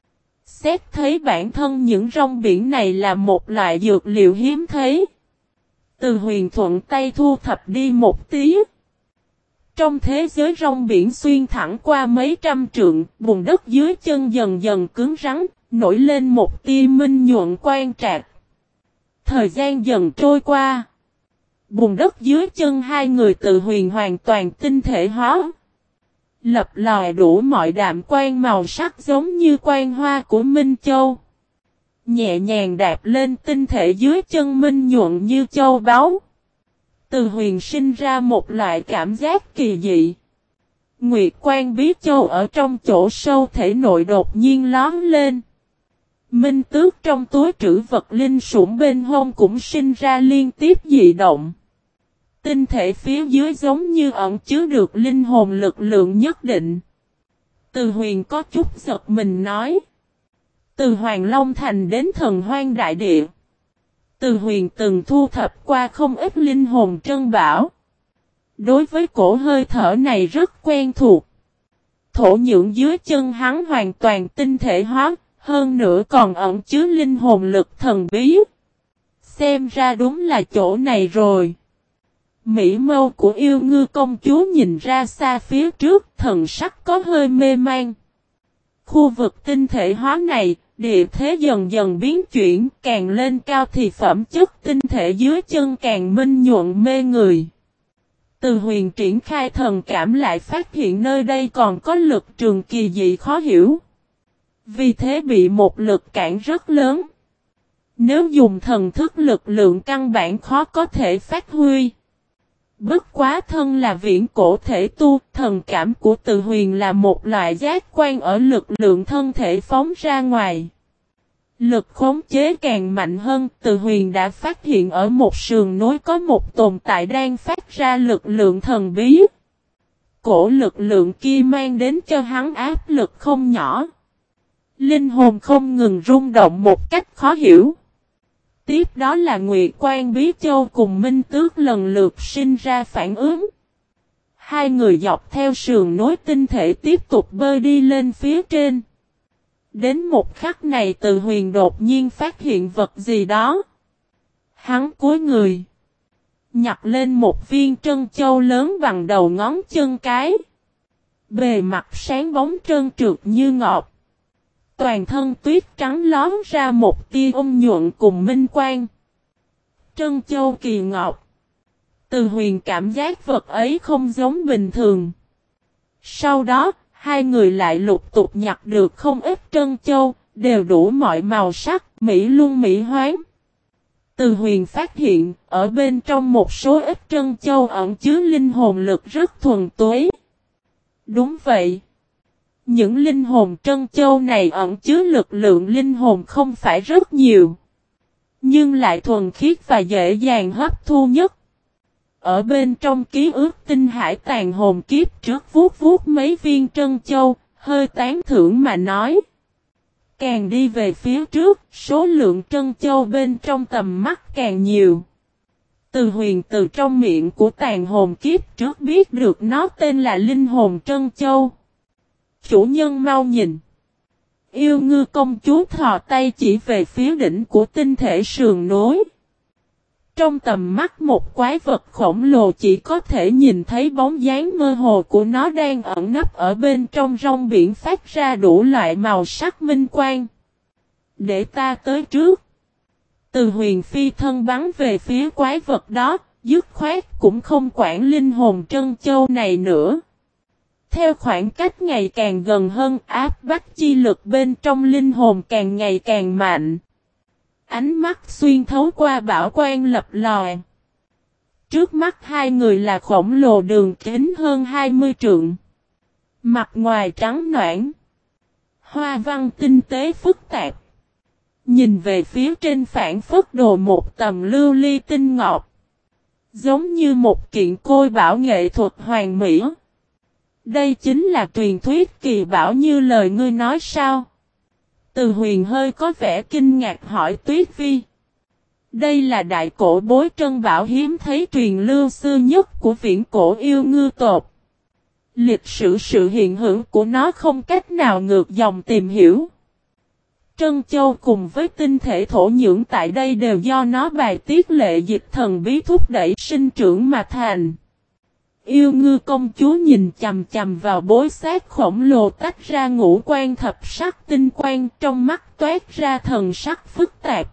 [SPEAKER 1] Xét thấy bản thân những rong biển này là một loại dược liệu hiếm thấy. Từ Huyền thuận tay thu thập đi một tí. Trong thế giới rong biển xuyên thẳng qua mấy trăm trượng, bùn đất dưới chân dần dần cứng rắn, nổi lên một tia minh nhuận quang trạc. Thời gian dần trôi qua. Bùn đất dưới chân hai người Từ Huyền hoàn toàn tinh thể hóa. Lập lòe đủ mọi đạm quang màu sắc giống như quang hoa của Minh Châu. Nhẹ nhàng đạp lên tinh thể dưới chân minh nhuận như châu báu. Từ Huyền sinh ra một loại cảm giác kỳ dị. Nguyệt quang bí châu ở trong chỗ sâu thể nội đột nhiên lón lên. Minh tước trong túi trữ vật linh sủng bên hông cũng sinh ra liên tiếp dị động. Tinh thể phía dưới giống như ẩn chứa được linh hồn lực lượng nhất định. Từ Huyền có chút giật mình nói. Từ Hoàng Long Thành đến Thần Hoang Đại Địa. Từ Huyền từng thu thập qua không ít linh hồn trân bảo. Đối với cổ hơi thở này rất quen thuộc. thổ nhưỡng dưới chân hắn hoàn toàn tinh thể hóa, hơn nữa còn ẩn chứa linh hồn lực thần bí. Xem ra đúng là chỗ này rồi. Mỹ mâu của yêu ngư công chúa nhìn ra xa phía trước, thần sắc có hơi mê man. Khu vực tinh thể hóa này, địa thế dần dần biến chuyển, càng lên cao thì phẩm chất tinh thể dưới chân càng minh nhuận mê người. Từ Huyền triển khai thần cảm lại phát hiện nơi đây còn có lực trường kỳ dị khó hiểu. Vì thế bị một lực cản rất lớn. Nếu dùng thần thức lực lượng căn bản khó có thể phát huy. Bất quá thân là viễn cổ thể tu, thần cảm của Từ Huyền là một loại giác quan ở lực lượng thân thể phóng ra ngoài. Lực khống chế càng mạnh hơn, Từ Huyền đã phát hiện ở một sườn núi có một tồn tại đang phát ra lực lượng thần bí. Cổ lực lượng kia mang đến cho hắn áp lực không nhỏ. Linh hồn không ngừng rung động một cách khó hiểu. Tiếp đó là Nguyệt Quan Bí Châu cùng Minh Tước lần lượt sinh ra phản ứng. Hai người dọc theo sườn núi tinh thể tiếp tục bơi đi lên phía trên. Đến một khắc này Từ Huyền đột nhiên phát hiện vật gì đó. Hắn cúi người, nhặt lên một viên trân châu lớn bằng đầu ngón chân cái. Bề mặt sáng bóng trơn trượt như ngọc. Toàn thân tuyết trắng lón ra một tia ôn nhuận cùng minh quang. Trân châu kỳ ngọc. Từ Huyền cảm giác vật ấy không giống bình thường. Sau đó, hai người lại lục tục nhặt được không ít trân châu, đều đủ mọi màu sắc, mỹ luân mỹ hoán. Từ Huyền phát hiện, ở bên trong một số ít trân châu ẩn chứa linh hồn lực rất thuần túy. Đúng vậy. Những linh hồn trân châu này ẩn chứa lực lượng linh hồn không phải rất nhiều. Nhưng lại thuần khiết và dễ dàng hấp thu nhất. Ở bên trong ký ức tinh hải tàn hồn kiếp trước vuốt vuốt mấy viên trân châu, hơi tán thưởng mà nói. Càng đi về phía trước, số lượng trân châu bên trong tầm mắt càng nhiều. Từ Huyền từ trong miệng của tàn hồn kiếp trước biết được nó tên là linh hồn trân châu. Chủ nhân mau nhìn. Yêu ngư công chúa thò tay chỉ về phía đỉnh của tinh thể sườn núi. Trong tầm mắt một quái vật khổng lồ chỉ có thể nhìn thấy bóng dáng mơ hồ của nó đang ẩn nấp ở bên trong rong biển phát ra đủ loại màu sắc minh quang. Để ta tới trước. Từ Huyền phi thân bắn về phía quái vật đó, dứt khoát cũng không quản linh hồn trân châu này nữa. Theo khoảng cách ngày càng gần hơn, áp bách chi lực bên trong linh hồn càng ngày càng mạnh. Ánh mắt xuyên thấu qua bảo quan lập lòi. Trước mắt hai người là khổng lồ đường kính hơn hai mươi trượng. Mặt ngoài trắng nõn. Hoa văn tinh tế phức tạp. Nhìn về phía trên phản phất đồ một tầm lưu ly tinh ngọc. Giống như một kiện côi bảo nghệ thuật hoàn mỹ. Đây chính là truyền thuyết kỳ bảo như lời ngươi nói sao? Từ Huyền hơi có vẻ kinh ngạc hỏi Tuyết Vi. Đây là đại cổ bối trân bảo hiếm thấy truyền lưu xưa nhất của viễn cổ yêu ngư tộc. Lịch sử sự hiện hữu của nó không cách nào ngược dòng tìm hiểu. Trân châu cùng với tinh thể thổ nhưỡng tại đây đều do nó bài tiết lệ dịch thần bí thúc đẩy sinh trưởng mà thành. Yêu ngư công chúa nhìn chầm chầm vào bối xác khổng lồ tách ra ngũ quan thập sắc tinh quang trong mắt toát ra thần sắc phức tạp.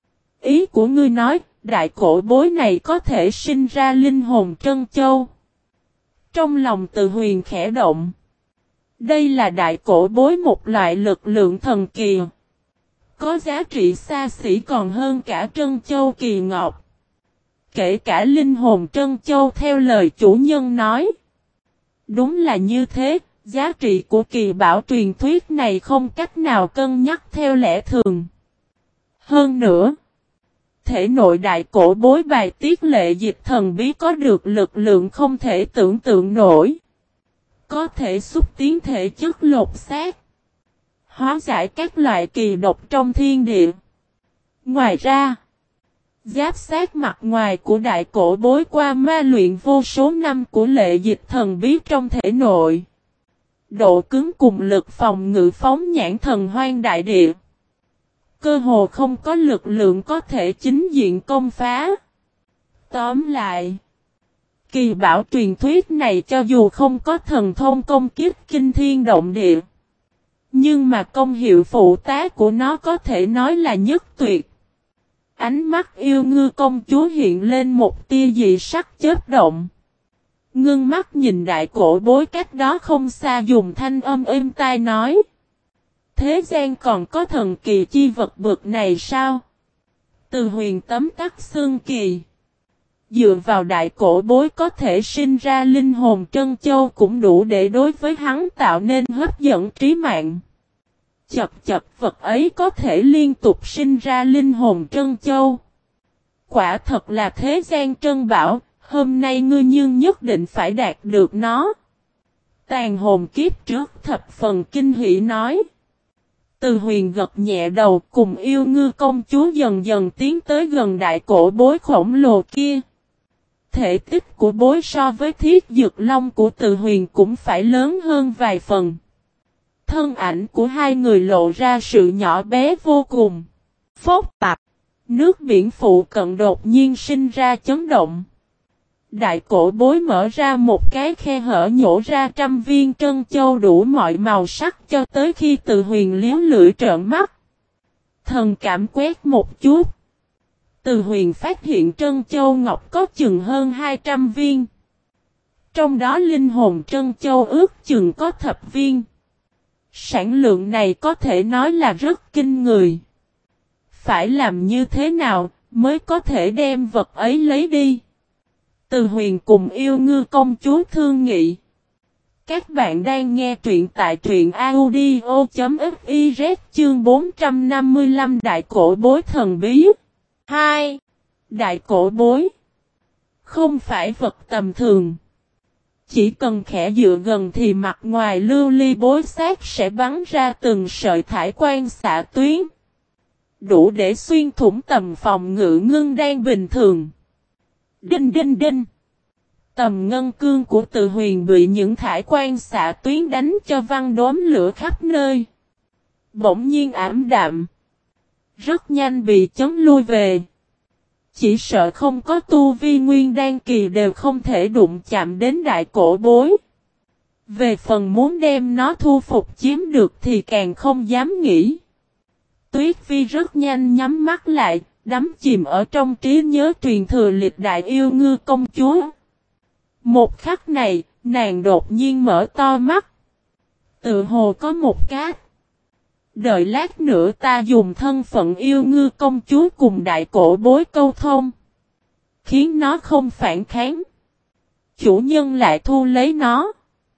[SPEAKER 1] Ý của ngươi nói, đại cổ bối này có thể sinh ra linh hồn trân châu. Trong lòng Từ Huyền khẽ động. Đây là đại cổ bối một loại lực lượng thần kỳ. Có giá trị xa xỉ còn hơn cả trân châu kỳ ngọc. Kể cả linh hồn trân châu theo lời chủ nhân nói. Đúng là như thế, giá trị của kỳ bảo truyền thuyết này không cách nào cân nhắc theo lẽ thường. Hơn nữa, thể nội đại cổ bối bài tiết lệ dịch thần bí có được lực lượng không thể tưởng tượng nổi. Có thể xúc tiến thể chất lột xác. Hóa giải các loại kỳ độc trong thiên địa. Ngoài ra, giáp sát mặt ngoài của đại cổ bối qua ma luyện vô số năm của lệ dịch thần bí trong thể nội. Độ cứng cùng lực phòng ngự phóng nhãn thần hoang đại địa. Cơ hồ không có lực lượng có thể chính diện công phá. Tóm lại, kỳ bảo truyền thuyết này cho dù không có thần thông công kích kinh thiên động địa, nhưng mà công hiệu phụ tá của nó có thể nói là nhất tuyệt. Ánh mắt yêu ngư công chúa hiện lên một tia dị sắc chớp động. Ngưng mắt nhìn đại cổ bối cách đó không xa dùng thanh âm êm tai nói. Thế gian còn có thần kỳ chi vật bực này sao? Từ huyền tấm tắc xương kỳ. Dựa vào đại cổ bối có thể sinh ra linh hồn trân châu cũng đủ để đối với hắn tạo nên hấp dẫn trí mạng. Chập chập vật ấy có thể liên tục sinh ra linh hồn trân châu. Quả thật là thế gian trân bảo, hôm nay ngươi nhưng nhất định phải đạt được nó. Tàn hồn kiếp trước thập phần kinh hỉ nói. Từ huyền gật nhẹ đầu cùng yêu ngư công chúa dần dần tiến tới gần đại cổ bối khổng lồ kia. Thể tích của bối so với thiết dược long của từ huyền cũng phải lớn hơn vài phần. Thân ảnh của hai người lộ ra sự nhỏ bé vô cùng. Phốc tạp. Nước biển phụ cận đột nhiên sinh ra chấn động. Đại cổ bối mở ra một cái khe hở nhổ ra trăm viên trân châu đủ mọi màu sắc cho tới khi từ huyền liếu lưỡi trợn mắt. Thần cảm quét một chút. Từ huyền phát hiện trân châu ngọc có chừng hơn hai trăm viên. Trong đó linh hồn trân châu ước chừng có thập viên. Sản lượng này có thể nói là rất kinh người. Phải làm như thế nào mới có thể đem vật ấy lấy đi? Từ huyền cùng yêu ngư công chúa thương nghị. Các bạn đang nghe truyện tại truyện audio.fiz chương bốn trăm năm mươi lăm đại cổ bối thần bí. hai. Đại cổ bối. Không phải vật tầm thường. Chỉ cần khẽ dựa gần thì mặt ngoài lưu ly bối xác sẽ bắn ra từng sợi thải quang xạ tuyến. Đủ để xuyên thủng tầm phòng ngự ngưng đan bình thường. Đinh đinh đinh. Tầm ngân cương của từ huyền bị những thải quang xạ tuyến đánh cho văng đốm lửa khắp nơi. Bỗng nhiên ảm đạm. Rất nhanh bị chấn lui về. Chỉ sợ không có tu vi nguyên đan kỳ đều không thể đụng chạm đến đại cổ bối. Về phần muốn đem nó thu phục chiếm được thì càng không dám nghĩ. Tuyết Phi rất nhanh nhắm mắt lại, đắm chìm ở trong trí nhớ truyền thừa lịch đại yêu ngư công chúa. Một khắc này, nàng đột nhiên mở to mắt. Tự hồ có một cát. Đợi lát nữa ta dùng thân phận yêu ngư công chúa cùng đại cổ bối câu thông. Khiến nó không phản kháng. Chủ nhân lại thu lấy nó.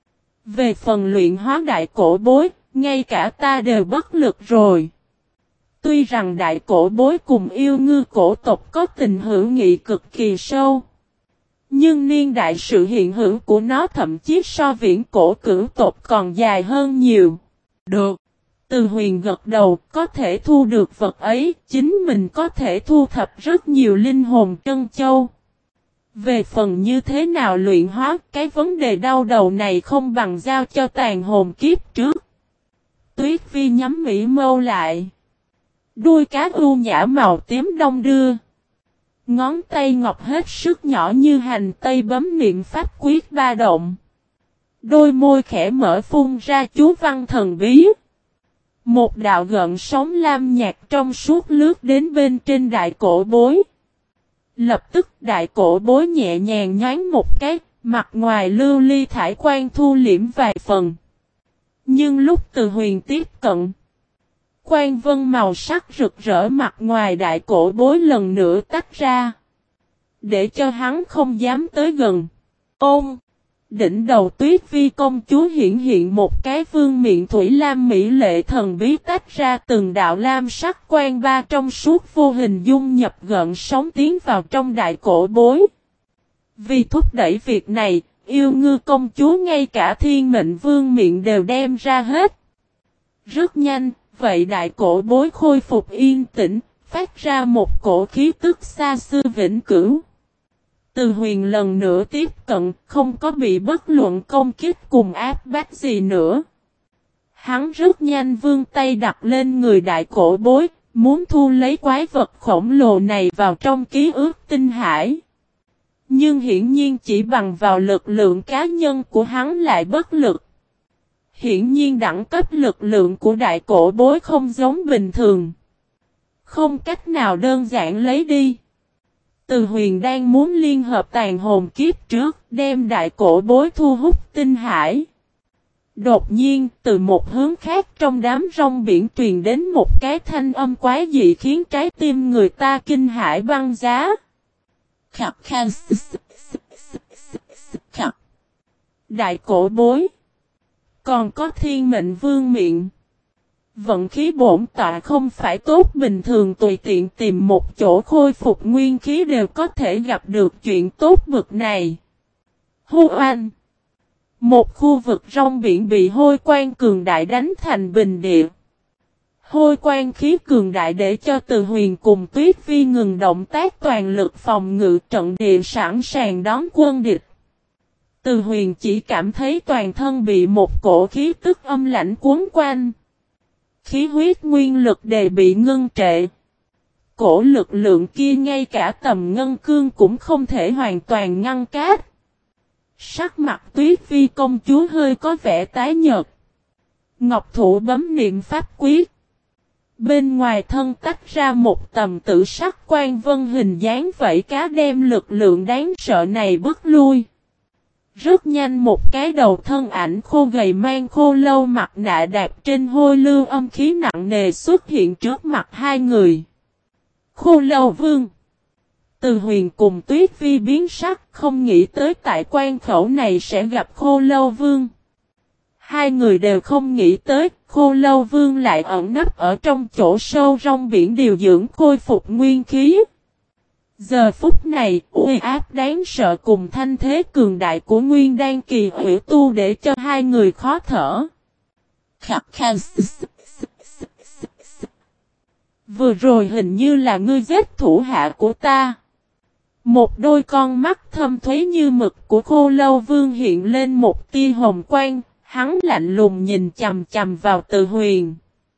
[SPEAKER 1] Về phần luyện hóa đại cổ bối, ngay cả ta đều bất lực rồi. Tuy rằng đại cổ bối cùng yêu ngư cổ tộc có tình hữu nghị cực kỳ sâu. Nhưng niên đại sự hiện hữu của nó thậm chí so viễn cổ cửu tộc còn dài hơn nhiều. Được. Từ huyền gật đầu, có thể thu được vật ấy, chính mình có thể thu thập rất nhiều linh hồn trân châu. Về phần như thế nào luyện hóa, cái vấn đề đau đầu này không bằng giao cho tàn hồn kiếp trước. Tuyết Phi nhắm mỹ mâu lại. Đuôi cá ưu nhã màu tím đông đưa. Ngón tay ngọc hết sức nhỏ như hành tây bấm niệm pháp quyết ba động. Đôi môi khẽ mở phun ra chú văn thần bí. Một đạo gợn sóng lam nhạt trong suốt lướt đến bên trên đại cổ bối. Lập tức đại cổ bối nhẹ nhàng nhoáng một cái, mặt ngoài lưu ly thải quang thu liễm vài phần. Nhưng lúc từ huyền tiếp cận, quang vân màu sắc rực rỡ mặt ngoài đại cổ bối lần nữa tách ra. Để cho hắn không dám tới gần. Ôm! Đỉnh đầu Tuyết Vi công chúa hiện hiện một cái vương miện thủy lam mỹ lệ thần bí tách ra từng đạo lam sắc quang ba trong suốt vô hình dung nhập gợn sóng tiến vào trong đại cổ bối. Vì thúc đẩy việc này, yêu ngư công chúa ngay cả thiên mệnh vương miện đều đem ra hết. Rất nhanh, vậy đại cổ bối khôi phục yên tĩnh, phát ra một cổ khí tức xa xưa vĩnh cửu. Từ Huyền lần nữa tiếp cận, không có bị bất luận công kích cùng áp bách gì nữa. Hắn rất nhanh vươn tay đặt lên người đại cổ bối, muốn thu lấy quái vật khổng lồ này vào trong ký ức tinh hải. Nhưng hiển nhiên chỉ bằng vào lực lượng cá nhân của hắn lại bất lực. Hiển nhiên đẳng cấp lực lượng của đại cổ bối không giống bình thường. Không cách nào đơn giản lấy đi. Từ Huyền đang muốn liên hợp tàn hồn kiếp trước, đem đại cổ bối thu hút tinh hải. Đột nhiên, từ một hướng khác trong đám rong biển truyền đến một cái thanh âm quái dị khiến trái tim người ta kinh hãi băng giá. Khặt khăn. Khặt. Đại cổ bối. Còn có thiên mệnh vương miệng. Vận khí bổn tọa không phải tốt, bình thường tùy tiện tìm một chỗ khôi phục nguyên khí đều có thể gặp được chuyện tốt bực này. Hu oanh. Một khu vực rong biển bị hôi quang cường đại đánh thành bình địa. Hôi quang khí cường đại để cho Từ Huyền cùng Tuyết Vi ngừng động tác toàn lực phòng ngự trận địa sẵn sàng đón quân địch. Từ Huyền chỉ cảm thấy toàn thân bị một cổ khí tức âm lãnh cuốn quanh. Khí huyết nguyên lực đều bị ngưng trệ. Cổ lực lượng kia ngay cả tầm ngân cương cũng không thể hoàn toàn ngăn cát. Sắc mặt Tuyết Vi công chúa hơi có vẻ tái nhợt. Ngọc thủ bấm niệm pháp quyết. Bên ngoài thân tách ra một tầm tử sắc quan vân hình dáng vẫy cá đem lực lượng đáng sợ này bước lui. Rất nhanh một cái đầu thân ảnh khô gầy mang khô lâu mặt nạ đạp trên hôi lưu âm khí nặng nề xuất hiện trước mặt hai người. Khô lâu vương. Từ Huyền cùng Tuyết Vi biến sắc, không nghĩ tới tại quan khẩu này sẽ gặp Khô Lâu Vương. Hai người đều không nghĩ tới, Khô Lâu Vương lại ẩn nấp ở trong chỗ sâu rong biển điều dưỡng khôi phục nguyên khí. Giờ phút này, uy áp đáng sợ cùng thanh thế cường đại của Nguyên Đan Kỳ Hủy Tu để cho hai người khó thở. Khặt khăn. Vừa rồi hình như là ngươi giết thủ hạ của ta. Một đôi con mắt thâm thúy như mực của Khô Lâu Vương hiện lên một tia hồng quang, hắn lạnh lùng nhìn chằm chằm vào Từ Huyền.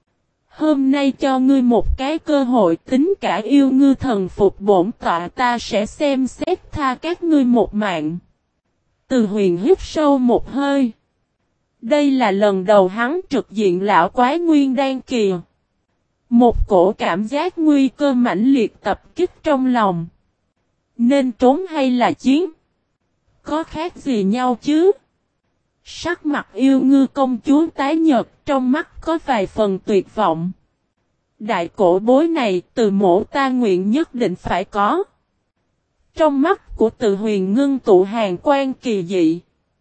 [SPEAKER 1] Hôm nay cho ngươi một cái cơ hội, tính cả yêu ngư thần phục bổn tọa, ta sẽ xem xét tha các ngươi một mạng. Từ Huyền hít sâu một hơi. Đây là lần đầu hắn trực diện lão quái Nguyên Đan Kỳ. Một cổ cảm giác nguy cơ mãnh liệt tập kích trong lòng. Nên trốn hay là chiến? Có khác gì nhau chứ? Sắc mặt yêu ngư công chúa tái nhợt, trong mắt có vài phần tuyệt vọng. Đại cổ bối này, từ mổ ta nguyện nhất định phải có. Trong mắt của Từ Huyền ngưng tụ hàn quan kỳ dị.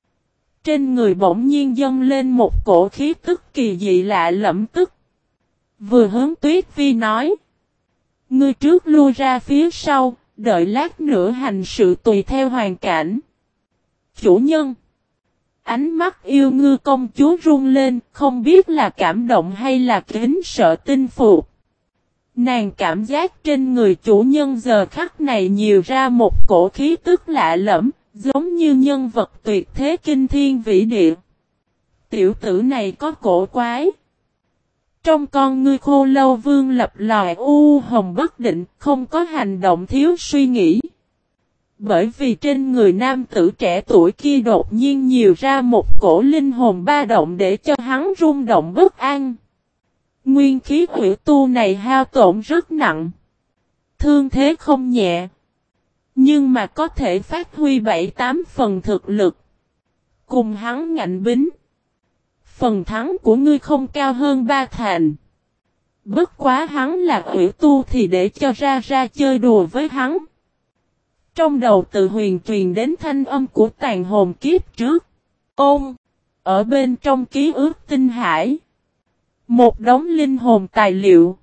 [SPEAKER 1] Trên người bỗng nhiên dâng lên một cổ khí tức kỳ dị lạ lẫm tức. Vừa hướng Tuyết Vi nói. Ngươi trước lui ra phía sau, đợi lát nữa hành sự tùy theo hoàn cảnh. Chủ nhân. Ánh mắt yêu ngư công chúa run lên, không biết là cảm động hay là kính sợ tinh phục. Nàng cảm giác trên người chủ nhân giờ khắc này nhiều ra một cổ khí tức lạ lẫm, giống như nhân vật tuyệt thế kinh thiên vĩ địa. Tiểu tử này có cổ quái. Trong con ngươi Khô Lâu Vương lập lòi u hồng bất định, không có hành động thiếu suy nghĩ. Bởi vì trên người nam tử trẻ tuổi kia đột nhiên nhiều ra một cổ linh hồn ba động để cho hắn rung động bất an. Nguyên khí hủy tu này hao tổn rất nặng. Thương thế không nhẹ. Nhưng mà có thể phát huy bảy tám phần thực lực. Cùng hắn ngạnh bính. Phần thắng của ngươi không cao hơn ba thành. Bất quá hắn là hủy tu thì để cho ra ra chơi đùa với hắn. Trong đầu Từ Huyền truyền đến thanh âm của tàn hồn kiếp trước. Ôm. Ở bên trong ký ức tinh hải. Một đống linh hồn tài liệu.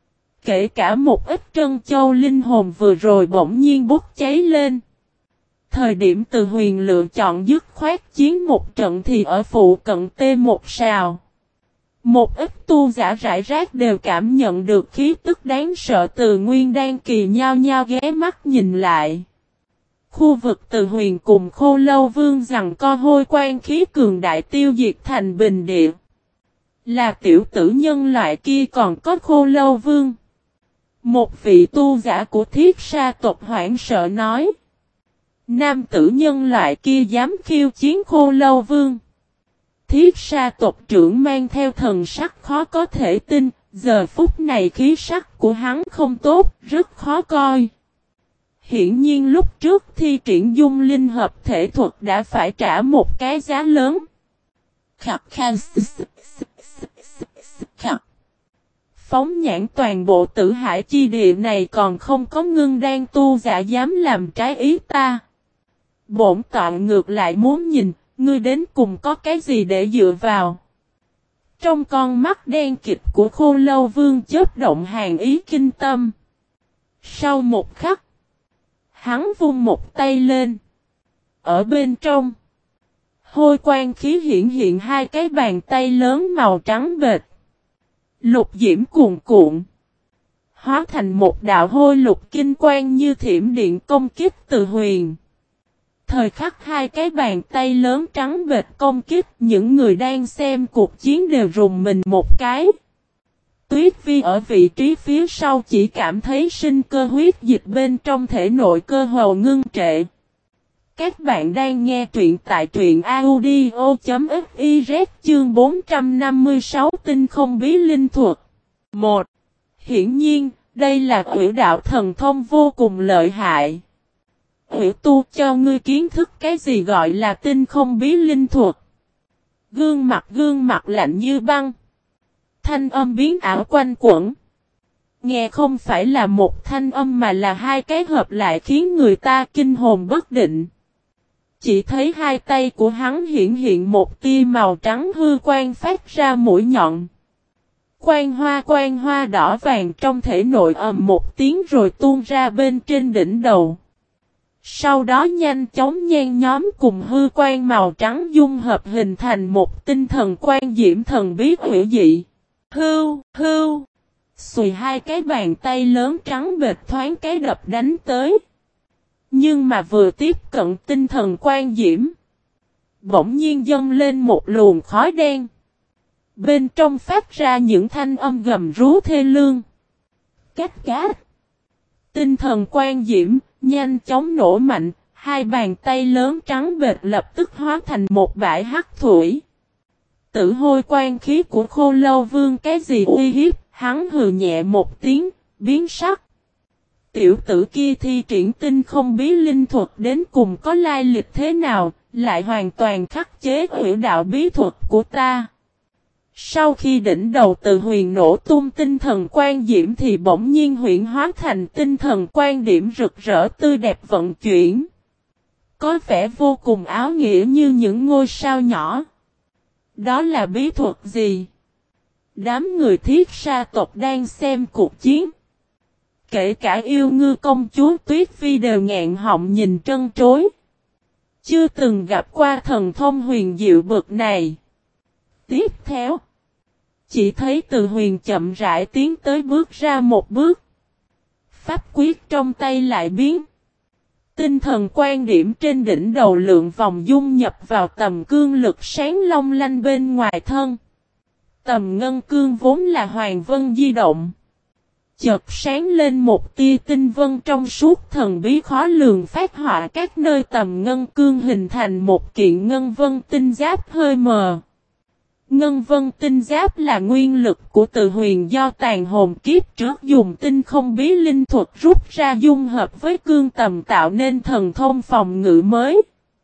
[SPEAKER 1] Kể cả một ít trân châu linh hồn vừa rồi bỗng nhiên bốc cháy lên. Thời điểm Từ Huyền lựa chọn dứt khoát chiến một trận thì ở phụ cận tê một sào. Một ít tu giả rải rác đều cảm nhận được khí tức đáng sợ từ Nguyên Đan Kỳ nhao nhao ghé mắt nhìn lại. khu vực Từ Huyền cùng Khô Lâu Vương giằng co hôi quan khí cường đại tiêu diệt thành bình địa. Là tiểu tử nhân loại kia còn có Khô Lâu Vương. Một vị tu giả của Thiết Sa tộc hoảng sợ nói. Nam tử nhân loại kia dám khiêu chiến Khô Lâu Vương. Thiết Sa tộc trưởng mang theo thần sắc khó có thể tin, giờ phút này khí sắc của hắn không tốt, rất khó coi. Hiển nhiên lúc trước thi triển dung linh hợp thể thuật đã phải trả một cái giá lớn. Khặt khăn khặt. Phóng nhãn toàn bộ Tử Hải chi địa này còn không có ngưng đan tu giả dám làm trái ý ta. Bổn tọa ngược lại muốn nhìn, ngươi đến cùng có cái gì để dựa vào. Trong con mắt đen kịt của Khô Lâu Vương chớp động hàn ý kinh tâm. Sau một khắc, hắn vung một tay lên. Ở bên trong, hôi quan khí hiện hiện hai cái bàn tay lớn màu trắng bệt. Lục diễm cuồn cuộn, hóa thành một đạo hôi lục kinh quang như thiểm điện công kích Từ Huyền. Thời khắc hai cái bàn tay lớn trắng bệt công kích, những người đang xem cuộc chiến đều rùng mình một cái. Tuyết Vi ở vị trí phía sau chỉ cảm thấy sinh cơ huyết dịch bên trong thể nội cơ hồ ngưng trệ. Các bạn đang nghe truyện tại truyện audio.fiz chương bốn trăm năm mươi sáu tinh không bí linh thuật. một. Hiển nhiên, đây là Hủy đạo thần thông vô cùng lợi hại. Hủy tu cho ngươi kiến thức cái gì gọi là tinh không bí linh thuật. Gương mặt gương mặt lạnh như băng. Thanh âm biến ảo quanh quẩn. Nghe không phải là một thanh âm mà là hai cái hợp lại khiến người ta kinh hồn bất định. Chỉ thấy hai tay của hắn hiện hiện một tia màu trắng hư quang phát ra mũi nhọn. Quang hoa quang hoa đỏ vàng trong thể nội ầm một tiếng rồi tuôn ra bên trên đỉnh đầu. Sau đó nhanh chóng nhen nhóm cùng hư quang màu trắng dung hợp hình thành một tinh thần quang diễm thần bí hủy dị. Hưu, hưu. Xùi hai cái bàn tay lớn trắng bệt thoáng cái đập đánh tới. Nhưng mà vừa tiếp cận tinh thần quang diễm, bỗng nhiên dâng lên một luồng khói đen. Bên trong phát ra những thanh âm gầm rú thê lương. Cách cát. Tinh thần quang diễm, nhanh chóng nổ mạnh, hai bàn tay lớn trắng bệt lập tức hóa thành một bãi hắc thủy. Tử hôi quan khí của Khô Lâu Vương cái gì uy hiếp, hắn hừ nhẹ một tiếng, biến sắc. Tiểu tử kia thi triển tinh không bí linh thuật đến cùng có lai lịch thế nào, lại hoàn toàn khắc chế hủy đạo bí thuật của ta. Sau khi đỉnh đầu Từ Huyền nổ tung tinh thần quang diễm thì bỗng nhiên huyễn hóa thành tinh thần quang điểm rực rỡ tươi đẹp vận chuyển. Có vẻ vô cùng áo nghĩa như những ngôi sao nhỏ. Đó là bí thuật gì? Đám người Thiết Sa tộc đang xem cuộc chiến. Kể cả yêu ngư công chúa Tuyết Vi đều ngẹn họng nhìn trân trối. Chưa từng gặp qua thần thông huyền diệu bậc này. Tiếp theo, chỉ thấy Từ Huyền chậm rãi tiến tới bước ra một bước. Pháp quyết trong tay lại biến. Tinh thần quan điểm trên đỉnh đầu lượng vòng dung nhập vào tầm cương lực sáng long lanh bên ngoài thân. Tầm ngân cương vốn là hoàng vân di động. Chợt sáng lên một tia tinh vân trong suốt thần bí khó lường phát họa các nơi tầm ngân cương hình thành một kiện ngân vân tinh giáp hơi mờ. Ngân vân tinh giáp là nguyên lực của Từ Huyền do tàn hồn kiếp trước dùng tinh không bí linh thuật rút ra dung hợp với cương tầm tạo nên thần thông phòng ngự mới.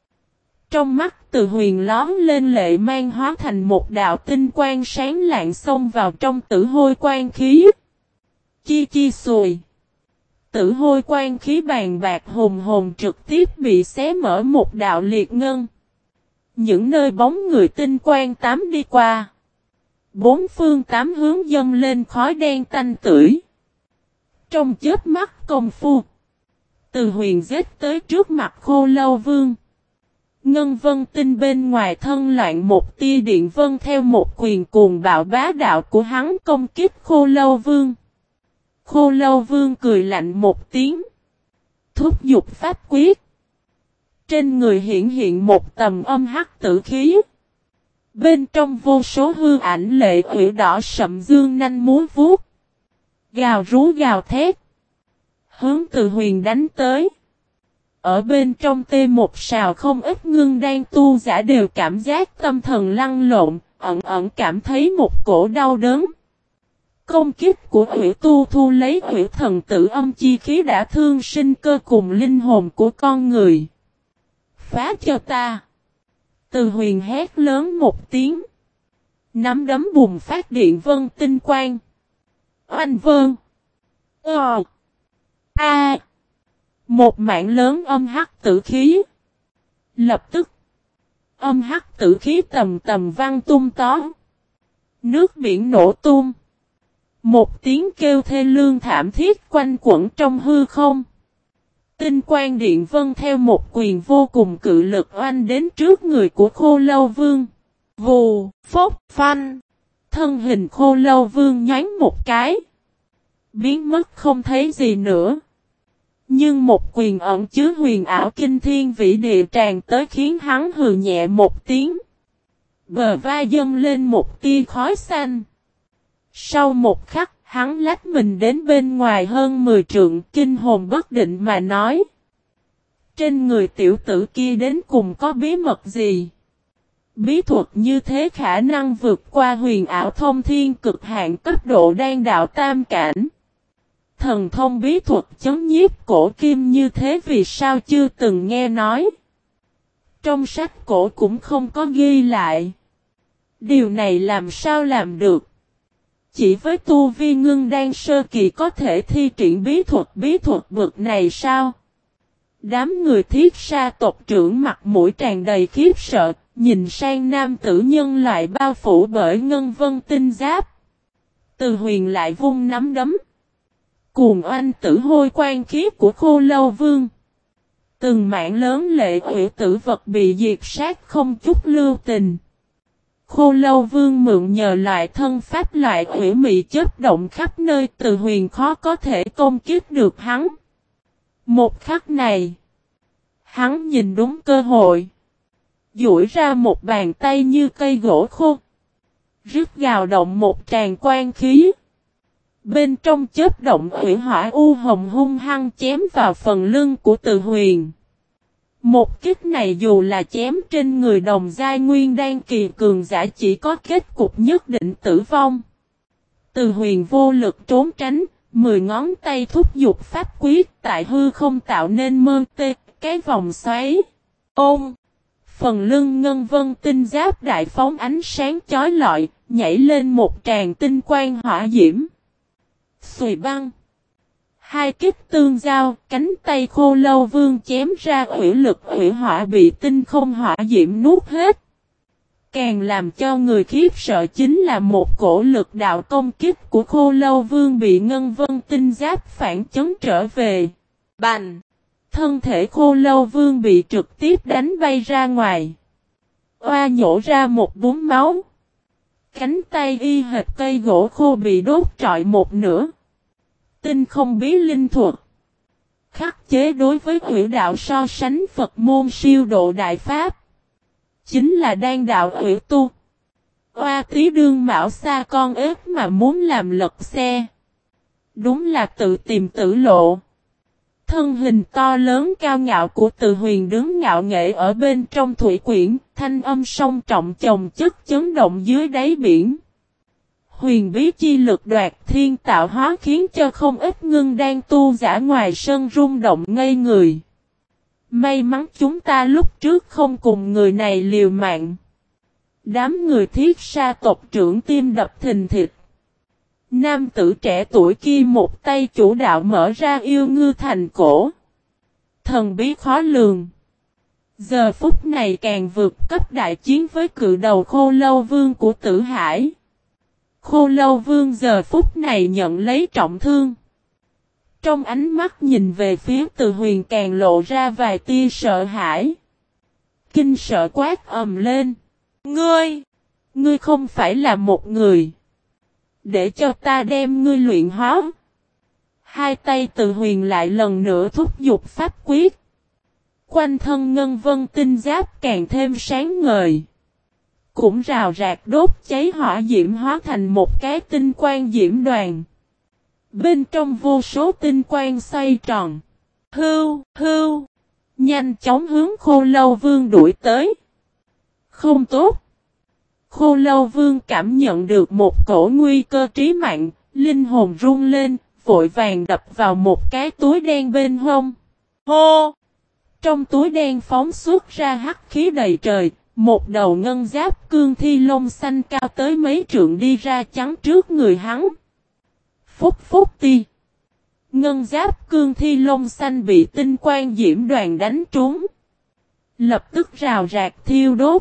[SPEAKER 1] Trong mắt Từ Huyền lóm lên lệ mang hóa thành một đạo tinh quang sáng lạng xông vào trong tử hôi quan khí. Chi chi sùi. Tử hôi quan khí bàn bạc hùng hồn trực tiếp bị xé mở một đạo liệt ngân. Những nơi bóng người tinh quang tám đi qua. Bốn phương tám hướng dâng lên khói đen tanh tưởi. Trong chớp mắt công phu, Từ Huyền giết tới trước mặt Khô Lâu Vương. Ngân vân tinh bên ngoài thân loạn một tia điện vân theo một quyền cuồng bạo bá đạo của hắn công kích Khô Lâu Vương. Khô Lâu Vương cười lạnh một tiếng. Thúc giục pháp quyết. Trên người hiển hiện một tầm âm hắc tử khí. Bên trong vô số hư ảnh lệ ủy đỏ sậm dương nanh múa vuốt. Gào rú gào thét. Hướng Từ Huyền đánh tới. Ở bên trong tê một sào không ít ngưng đang tu giả đều cảm giác tâm thần lăn lộn, ẩn ẩn cảm thấy một cổ đau đớn. Công kích của Hủy Tu thu lấy Hủy Thần Tử âm chi khí đã thương sinh cơ cùng linh hồn của con người. Phá cho ta! Từ Huyền hét lớn một tiếng. Nắm đấm bùng phát điện vân tinh quang. Oanh vân! Ờ! A! Một mạng lớn âm hắc tử khí. Lập tức, âm hắc tử khí tầm tầm vang tung tó. Nước biển nổ tung. Một tiếng kêu thê lương thảm thiết quanh quẩn trong hư không. Tinh quang điện vân theo một quyền vô cùng cự lực oanh đến trước người của Khô Lâu Vương. Vù, phốc, phanh. Thân hình Khô Lâu Vương nhoáng một cái. Biến mất không thấy gì nữa. Nhưng một quyền ẩn chứa huyền ảo kinh thiên vĩ địa tràn tới khiến hắn hừ nhẹ một tiếng. Bờ vai dâng lên một tia khói xanh. Sau một khắc, hắn lách mình đến bên ngoài hơn mười trượng, kinh hồn bất định mà nói. Trên người tiểu tử kia đến cùng có bí mật gì? Bí thuật như thế khả năng vượt qua huyền ảo thông thiên cực hạn cấp độ đan đạo tam cảnh. Thần thông bí thuật chấn nhiếp cổ kim như thế vì sao chưa từng nghe nói. Trong sách cổ cũng không có ghi lại. Điều này làm sao làm được? Chỉ với tu vi ngưng đan sơ kỳ có thể thi triển bí thuật bí thuật bực này sao? Đám người Thiết Sa tộc trưởng mặt mũi tràn đầy khiếp sợ, nhìn sang nam tử nhân loại bao phủ bởi ngân vân tinh giáp. Từ Huyền lại vung nắm đấm. Cuồng oanh tử hôi quan khí của Khô Lâu Vương. Từng mảng lớn lệ ủy tử vật bị diệt sát không chút lưu tình. Khô Lâu Vương mượn nhờ lại thân pháp loại ủy mị chớp động khắp nơi, Từ Huyền khó có thể công kích được hắn. Một khắc này, hắn nhìn đúng cơ hội. Duỗi ra một bàn tay như cây gỗ khô. Rứt gào động một tràng quan khí. Bên trong chớp động hủy hỏa u hồng hung hăng chém vào phần lưng của Từ Huyền. Một kích này dù là chém trên người đồng giai nguyên đan kỳ cường giả chỉ có kết cục nhất định tử vong. Từ Huyền vô lực trốn tránh, mười ngón tay thúc giục pháp quyết tại hư không tạo nên mơ tê, cái vòng xoáy. Ôm! Phần lưng ngân vân tinh giáp đại phóng ánh sáng chói lọi, nhảy lên một tràng tinh quang hỏa diễm. Xùi băng. Hai kích tương giao, cánh tay Khô Lâu Vương chém ra hủy lực hủy hỏa bị tinh không hỏa diễm nuốt hết. Càng làm cho người khiếp sợ chính là một cổ lực đạo công kích của Khô Lâu Vương bị ngân vân tinh giáp phản chấn trở về. Bành! Thân thể Khô Lâu Vương bị trực tiếp đánh bay ra ngoài. Oa nhổ ra một búng máu. Cánh tay y hệt cây gỗ khô bị đốt trọi một nửa. Tinh không bí linh thuật. Khắc chế đối với hủy đạo so sánh Phật môn siêu độ đại pháp. Chính là đan đạo hủy tu. Oa tí đương mạo xa con ếch mà muốn làm lật xe. Đúng là tự tìm tử lộ. Thân hình to lớn cao ngạo của Từ Huyền đứng ngạo nghệ ở bên trong thủy quyển, thanh âm song trọng chồng chất chấn động dưới đáy biển. Huyền bí chi lực đoạt thiên tạo hóa khiến cho không ít ngưng đang tu giả ngoài sân rung động ngây người. May mắn chúng ta lúc trước không cùng người này liều mạng. Đám người Thiết Sa tộc trưởng tim đập thình thịch. Nam tử trẻ tuổi kia một tay chủ đạo mở ra yêu ngư thành cổ. Thần bí khó lường. Giờ phút này càng vượt cấp đại chiến với cự đầu Khô Lâu Vương của Tử Hải. Khô Lâu Vương giờ phút này nhận lấy trọng thương. Trong ánh mắt nhìn về phía Từ Huyền càng lộ ra vài tia sợ hãi. Kinh sợ quát ầm lên. Ngươi! Ngươi không phải là một người. Để cho ta đem ngươi luyện hóa. Hai tay Từ Huyền lại lần nữa thúc giục pháp quyết. Quanh thân ngân vân tinh giáp càng thêm sáng ngời. Cũng rào rạc đốt cháy hỏa diễm hóa thành một cái tinh quang diễm đoàn. Bên trong vô số tinh quang xoay tròn. Hưu, hưu. Nhanh chóng hướng Khô Lâu Vương đuổi tới. Không tốt. Khô Lâu Vương cảm nhận được một cổ nguy cơ trí mạng. Linh hồn rung lên, vội vàng đập vào một cái túi đen bên hông. Hô! Trong túi đen phóng xuất ra hắc khí đầy trời. Một đầu ngân giáp cương thi lông xanh cao tới mấy trượng đi ra chắn trước người hắn. Phúc phúc ti. Ngân giáp cương thi lông xanh bị tinh quang diễm đoàn đánh trúng. Lập tức rào rạc thiêu đốt.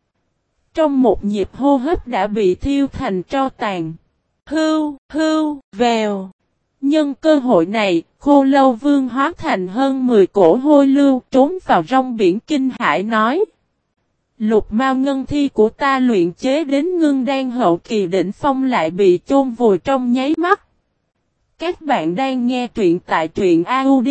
[SPEAKER 1] Trong một nhịp hô hấp đã bị thiêu thành tro tàn. Hưu, hưu, vèo. Nhân cơ hội này, Khô Lâu Vương hóa thành hơn mười cổ hôi lưu trốn vào rong biển kinh hải nói. Lục mao ngân thi của ta luyện chế đến ngưng đan hậu kỳ đỉnh phong lại bị chôn vùi trong nháy mắt. Các bạn đang nghe truyện tại truyện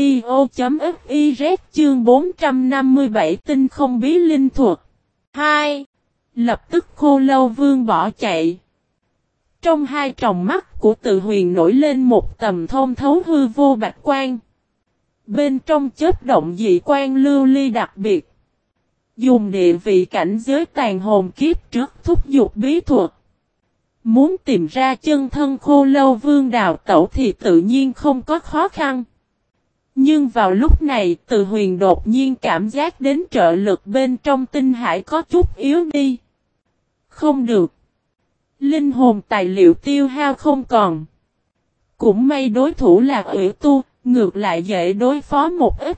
[SPEAKER 1] audio.fiz chương bốn trăm năm mươi bảy tinh không bí linh thuật. hai. Lập tức Khô Lâu Vương bỏ chạy. Trong hai tròng mắt của Từ Huyền nổi lên một tầm thông thấu hư vô bạch quang. Bên trong chớp động dị quang lưu ly đặc biệt. Dùng địa vị cảnh giới tàn hồn kiếp trước thúc giục bí thuật. Muốn tìm ra chân thân Khô Lâu Vương đào tẩu thì tự nhiên không có khó khăn. Nhưng vào lúc này Từ Huyền đột nhiên cảm giác đến trợ lực bên trong tinh hải có chút yếu đi. Không được. Linh hồn tài liệu tiêu hao không còn. Cũng may đối thủ là Ủy Tu, ngược lại dễ đối phó một ít.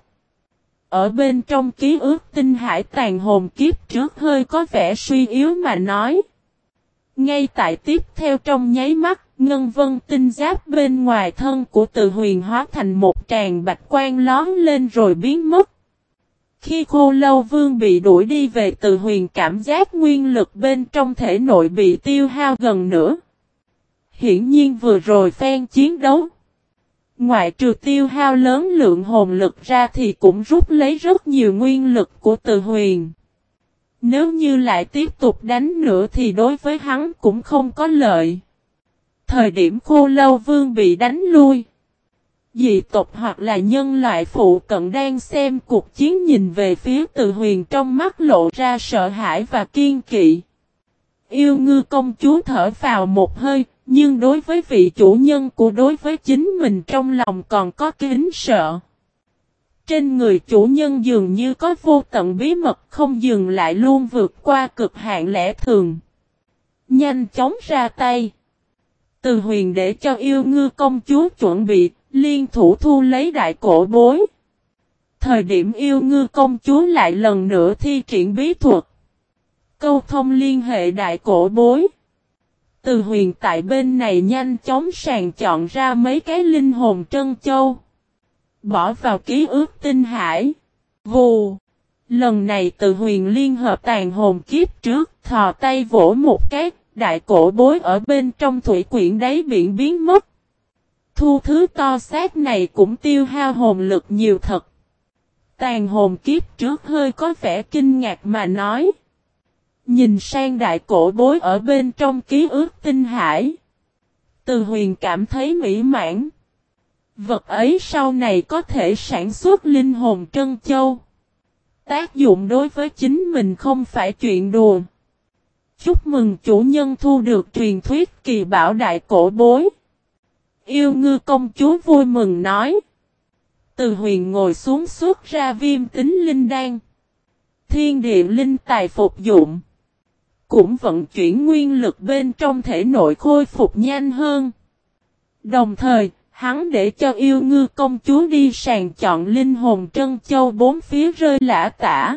[SPEAKER 1] Ở bên trong ký ức tinh hải tàn hồn kiếp trước hơi có vẻ suy yếu mà nói. Ngay tại tiếp theo trong nháy mắt, ngân vân tinh giáp bên ngoài thân của Từ Huyền hóa thành một tràng bạch quang lón lên rồi biến mất. Khi Khô Lâu Vương bị đuổi đi về Từ Huyền cảm giác nguyên lực bên trong thể nội bị tiêu hao gần nữa. Hiển nhiên vừa rồi phen chiến đấu. Ngoại trừ tiêu hao lớn lượng hồn lực ra thì cũng rút lấy rất nhiều nguyên lực của Từ Huyền. Nếu như lại tiếp tục đánh nữa thì đối với hắn cũng không có lợi. Thời điểm Khô Lâu Vương bị đánh lui. Dị tộc hoặc là nhân loại phụ cận đang xem cuộc chiến nhìn về phía Từ Huyền trong mắt lộ ra sợ hãi và kiên kỵ. Yêu ngư công chúa thở vào một hơi, nhưng đối với vị chủ nhân của đối với chính mình trong lòng còn có kính sợ. Trên người chủ nhân dường như có vô tận bí mật không dừng lại luôn vượt qua cực hạn lẽ thường. Nhanh chóng ra tay. Từ Huyền để cho yêu ngư công chúa chuẩn bị, liên thủ thu lấy đại cổ bối. Thời điểm yêu ngư công chúa lại lần nữa thi triển bí thuật. Câu thông liên hệ đại cổ bối. Từ Huyền tại bên này nhanh chóng sàng chọn ra mấy cái linh hồn trân châu. Bỏ vào ký ức tinh hải. Vù. Lần này Từ Huyền liên hợp tàn hồn kiếp trước, thò tay vỗ một cái, đại cổ bối ở bên trong thủy quyển đáy biển biến mất. Thu thứ to xác này cũng tiêu hao hồn lực nhiều thật. Tàn hồn kiếp trước hơi có vẻ kinh ngạc mà nói. Nhìn sang đại cổ bối ở bên trong ký ức tinh hải. Từ Huyền cảm thấy mỹ mãn. Vật ấy sau này có thể sản xuất linh hồn trân châu. Tác dụng đối với chính mình không phải chuyện đùa. Chúc mừng chủ nhân thu được truyền thuyết kỳ bảo đại cổ bối. Yêu ngư công chúa vui mừng nói. Từ Huyền ngồi xuống xuất ra viêm tính linh đan. Thiên địa linh tài phục dụng. Cũng vận chuyển nguyên lực bên trong thể nội khôi phục nhanh hơn. Đồng thời, hắn để cho yêu ngư công chúa đi sàng chọn linh hồn trân châu bốn phía rơi lả tả.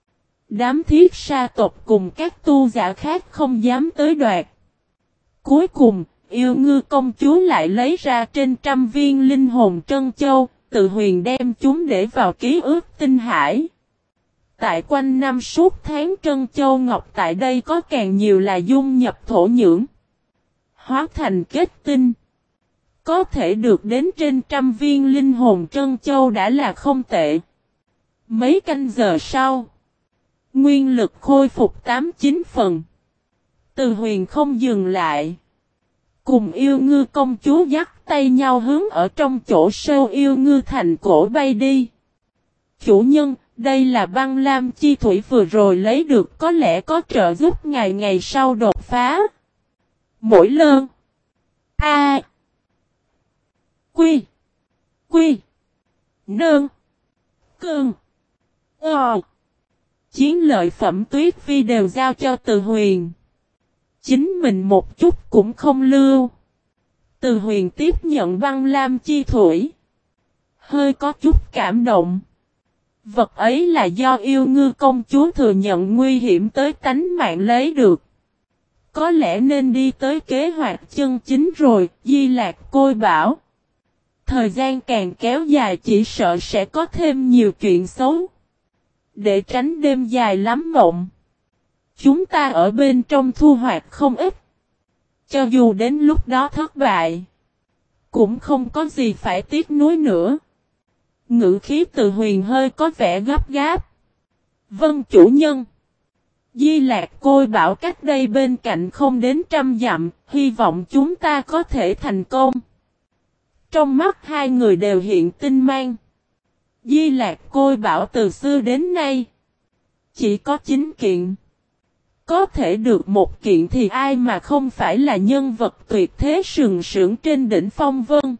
[SPEAKER 1] Đám thiết sa tộc cùng các tu giả khác không dám tới đoạt. Cuối cùng, yêu ngư công chúa lại lấy ra trên trăm viên linh hồn trân châu, Từ Huyền đem chúng để vào ký ức tinh hải. Tại quanh năm suốt tháng trân châu ngọc tại đây có càng nhiều là dung nhập thổ nhưỡng. Hóa thành kết tinh. Có thể được đến trên trăm viên linh hồn trân châu đã là không tệ. Mấy canh giờ sau, nguyên lực khôi phục tám chín phần. Từ Huyền không dừng lại. Cùng yêu ngư công chúa dắt tay nhau hướng ở trong chỗ sâu yêu ngư thành cổ bay đi. Chủ nhân, đây là băng lam chi thủy vừa rồi lấy được, có lẽ có trợ giúp ngày ngày sau đột phá. Mỗi lơn. A. Quy. Quy. Nương. Cương. Ờ. Chiến lợi phẩm Tuyết Vi đều giao cho Từ Huyền. Chính mình một chút cũng không lưu. Từ Huyền tiếp nhận băng lam chi thủy. Hơi có chút cảm động. Vật ấy là do yêu ngư công chúa thừa nhận nguy hiểm tới tánh mạng lấy được. Có lẽ nên đi tới kế hoạch chân chính rồi, Di Lạc Côi bảo. Thời gian càng kéo dài chỉ sợ sẽ có thêm nhiều chuyện xấu. Để tránh đêm dài lắm mộng. Chúng ta ở bên trong thu hoạch không ít. Cho dù đến lúc đó thất bại, cũng không có gì phải tiếc nuối nữa. Ngữ khí Từ Huyền hơi có vẻ gấp gáp. Vâng chủ nhân. Di Lạc Côi bảo cách đây bên cạnh không đến trăm dặm, hy vọng chúng ta có thể thành công. Trong mắt hai người đều hiện tinh mang. Di Lạc Côi bảo từ xưa đến nay chỉ có chín kiện. Có thể được một kiện thì ai mà không phải là nhân vật tuyệt thế sừng sững trên đỉnh phong vân.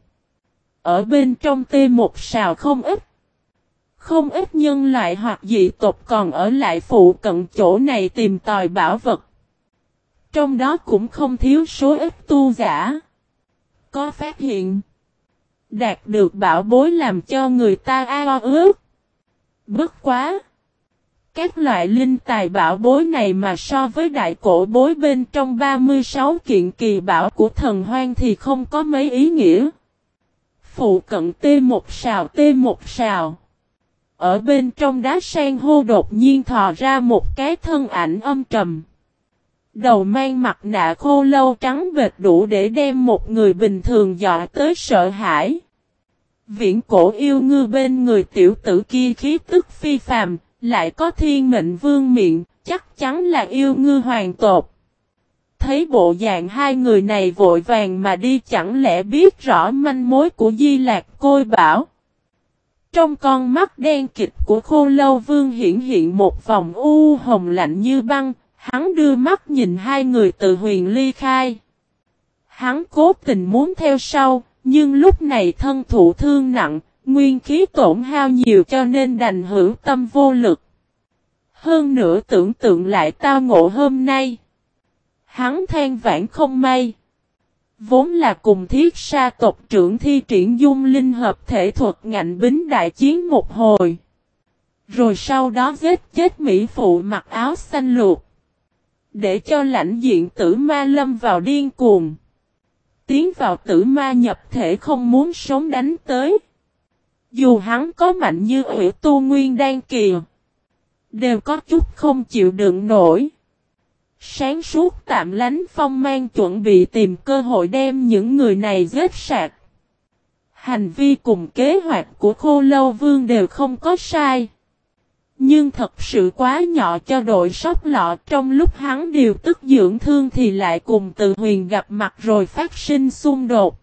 [SPEAKER 1] Ở bên trong T một sào không ít. Không ít nhân loại hoặc dị tộc còn ở lại phụ cận chỗ này tìm tòi bảo vật. Trong đó cũng không thiếu số ít tu giả. Có phát hiện. Đạt được bảo bối làm cho người ta ao ước. Bất quá. Các loại linh tài bảo bối này mà so với đại cổ bối bên trong ba mươi sáu kiện kỳ bảo của thần hoang thì không có mấy ý nghĩa. Phụ cận T một sào T một sào. Ở bên trong đá san hô đột nhiên thò ra một cái thân ảnh âm trầm. Đầu mang mặt nạ khô lâu trắng bệt đủ để đem một người bình thường dọa tới sợ hãi. Viễn cổ yêu ngư bên người tiểu tử kia khí tức phi phàm, lại có thiên mệnh vương miệng, chắc chắn là yêu ngư hoàng tộc. Thấy bộ dạng hai người này vội vàng mà đi chẳng lẽ biết rõ manh mối của Di Lạc Côi bảo. Trong con mắt đen kịch của Khô Lâu Vương hiện hiện một vòng u hồng lạnh như băng, hắn đưa mắt nhìn hai người Từ Huyền ly khai. Hắn cố tình muốn theo sau, nhưng lúc này thân thụ thương nặng, nguyên khí tổn hao nhiều cho nên đành hữu tâm vô lực. Hơn nữa tưởng tượng lại tao ngộ hôm nay. Hắn than vãn không may. Vốn là cùng Thiết Sa tộc trưởng thi triển dung linh hợp thể thuật ngạnh bính đại chiến một hồi. Rồi sau đó giết chết Mỹ phụ mặc áo xanh luộc. Để cho lãnh diện tử ma lâm vào điên cuồng. Tiến vào tử ma nhập thể không muốn sống đánh tới. Dù hắn có mạnh như Ủy Tu Nguyên Đan Kỳ, đều có chút không chịu đựng nổi. Sáng suốt tạm lánh phong mang chuẩn bị tìm cơ hội đem những người này giết sạch. Hành vi cùng kế hoạch của Khô Lâu Vương đều không có sai. Nhưng thật sự quá nhỏ cho đội sóc lọ, trong lúc hắn điều tức dưỡng thương thì lại cùng Từ Huyền gặp mặt rồi phát sinh xung đột.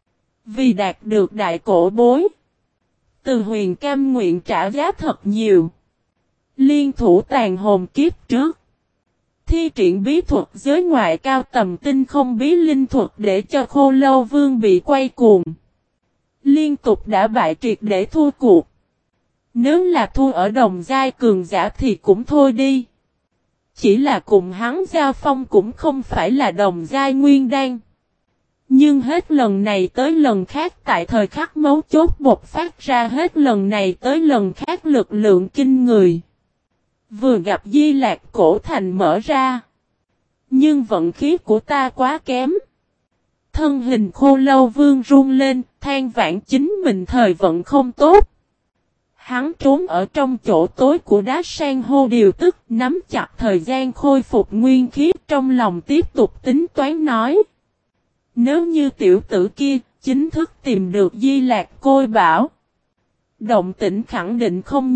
[SPEAKER 1] Vì đạt được đại cổ bối, Từ Huyền cam nguyện trả giá thật nhiều. Liên thủ tàn hồn kiếp trước. Thi triển bí thuật giới ngoại cao tầm tinh không bí linh thuật để cho Khô Lâu Vương bị quay cuồng. Liên tục đã bại triệt để thua cuộc. Nếu là thua ở đồng giai cường giả thì cũng thôi đi. Chỉ là cùng hắn giao phong cũng không phải là đồng giai nguyên đan. Nhưng hết lần này tới lần khác tại thời khắc mấu chốt bộc phát ra hết lần này tới lần khác lực lượng kinh người. Vừa gặp Di Lạc cổ thành mở ra. Nhưng vận khí của ta quá kém. Thân hình Khô Lâu Vương run lên, than vãn chính mình thời vận không tốt. Hắn trốn ở trong chỗ tối của đá san hô điều tức, nắm chặt thời gian khôi phục nguyên khí, trong lòng tiếp tục tính toán nói. Nếu như tiểu tử kia chính thức tìm được Di Lạc Côi bảo, động tĩnh khẳng định không nhỏ,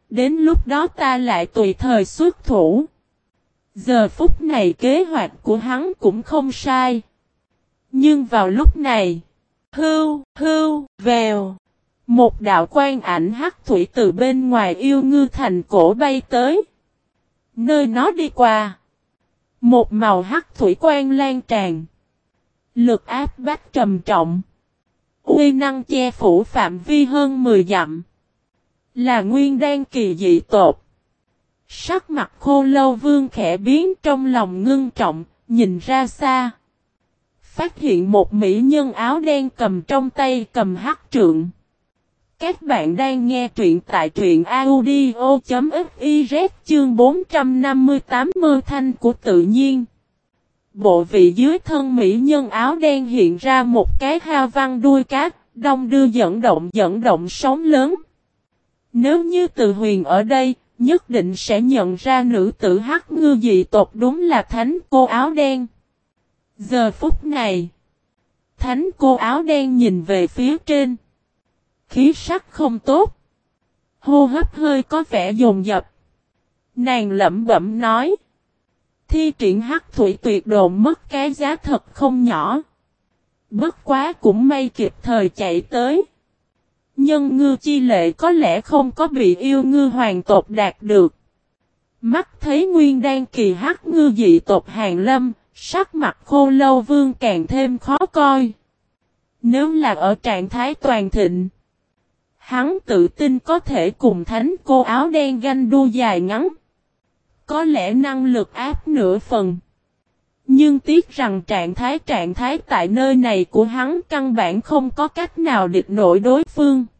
[SPEAKER 1] đến lúc đó ta lại tùy thời xuất thủ. Giờ phút này kế hoạch của hắn cũng không sai. Nhưng vào lúc này, hưu, hưu, vèo, một đạo quang ảnh hắc thủy từ bên ngoài Yêu Ngư Thành cổ bay tới. Nơi nó đi qua, một màu hắc thủy quang lan tràn. Lực áp bách trầm trọng. Uy năng che phủ phạm vi hơn mười dặm. Là nguyên đan kỳ dị tột. Sắc mặt Khô Lâu Vương khẽ biến, trong lòng ngưng trọng, nhìn ra xa. Phát hiện một mỹ nhân áo đen cầm trong tay cầm hắc trượng. Các bạn đang nghe truyện tại truyện audio chấm fiz chương bốn trăm năm mươi tám Mơ Thanh của tự nhiên. Bộ vị dưới thân mỹ nhân áo đen hiện ra một cái ha văn đuôi cá, đông đưa dẫn động dẫn động sóng lớn. Nếu như Từ Huyền ở đây, nhất định sẽ nhận ra nữ tử hắc ngư dị tộc đúng là thánh cô áo đen. Giờ phút này, thánh cô áo đen nhìn về phía trên. Khí sắc không tốt. Hô hấp hơi có vẻ dồn dập. Nàng lẩm bẩm nói. Thi triển hắc thủy tuyệt độn mất cái giá thật không nhỏ. Bất quá cũng may kịp thời chạy tới. Nhân ngư chi lệ có lẽ không có bị yêu ngư hoàng tộc đạt được. Mắt thấy nguyên đan kỳ hắc ngư dị tộc hàng lâm, sắc mặt Khô Lâu Vương càng thêm khó coi. Nếu là ở trạng thái toàn thịnh, hắn tự tin có thể cùng thánh cô áo đen ganh đua dài ngắn. Có lẽ năng lực áp nửa phần. Nhưng tiếc rằng trạng thái trạng thái tại nơi này của hắn căn bản không có cách nào địch nổi đối phương.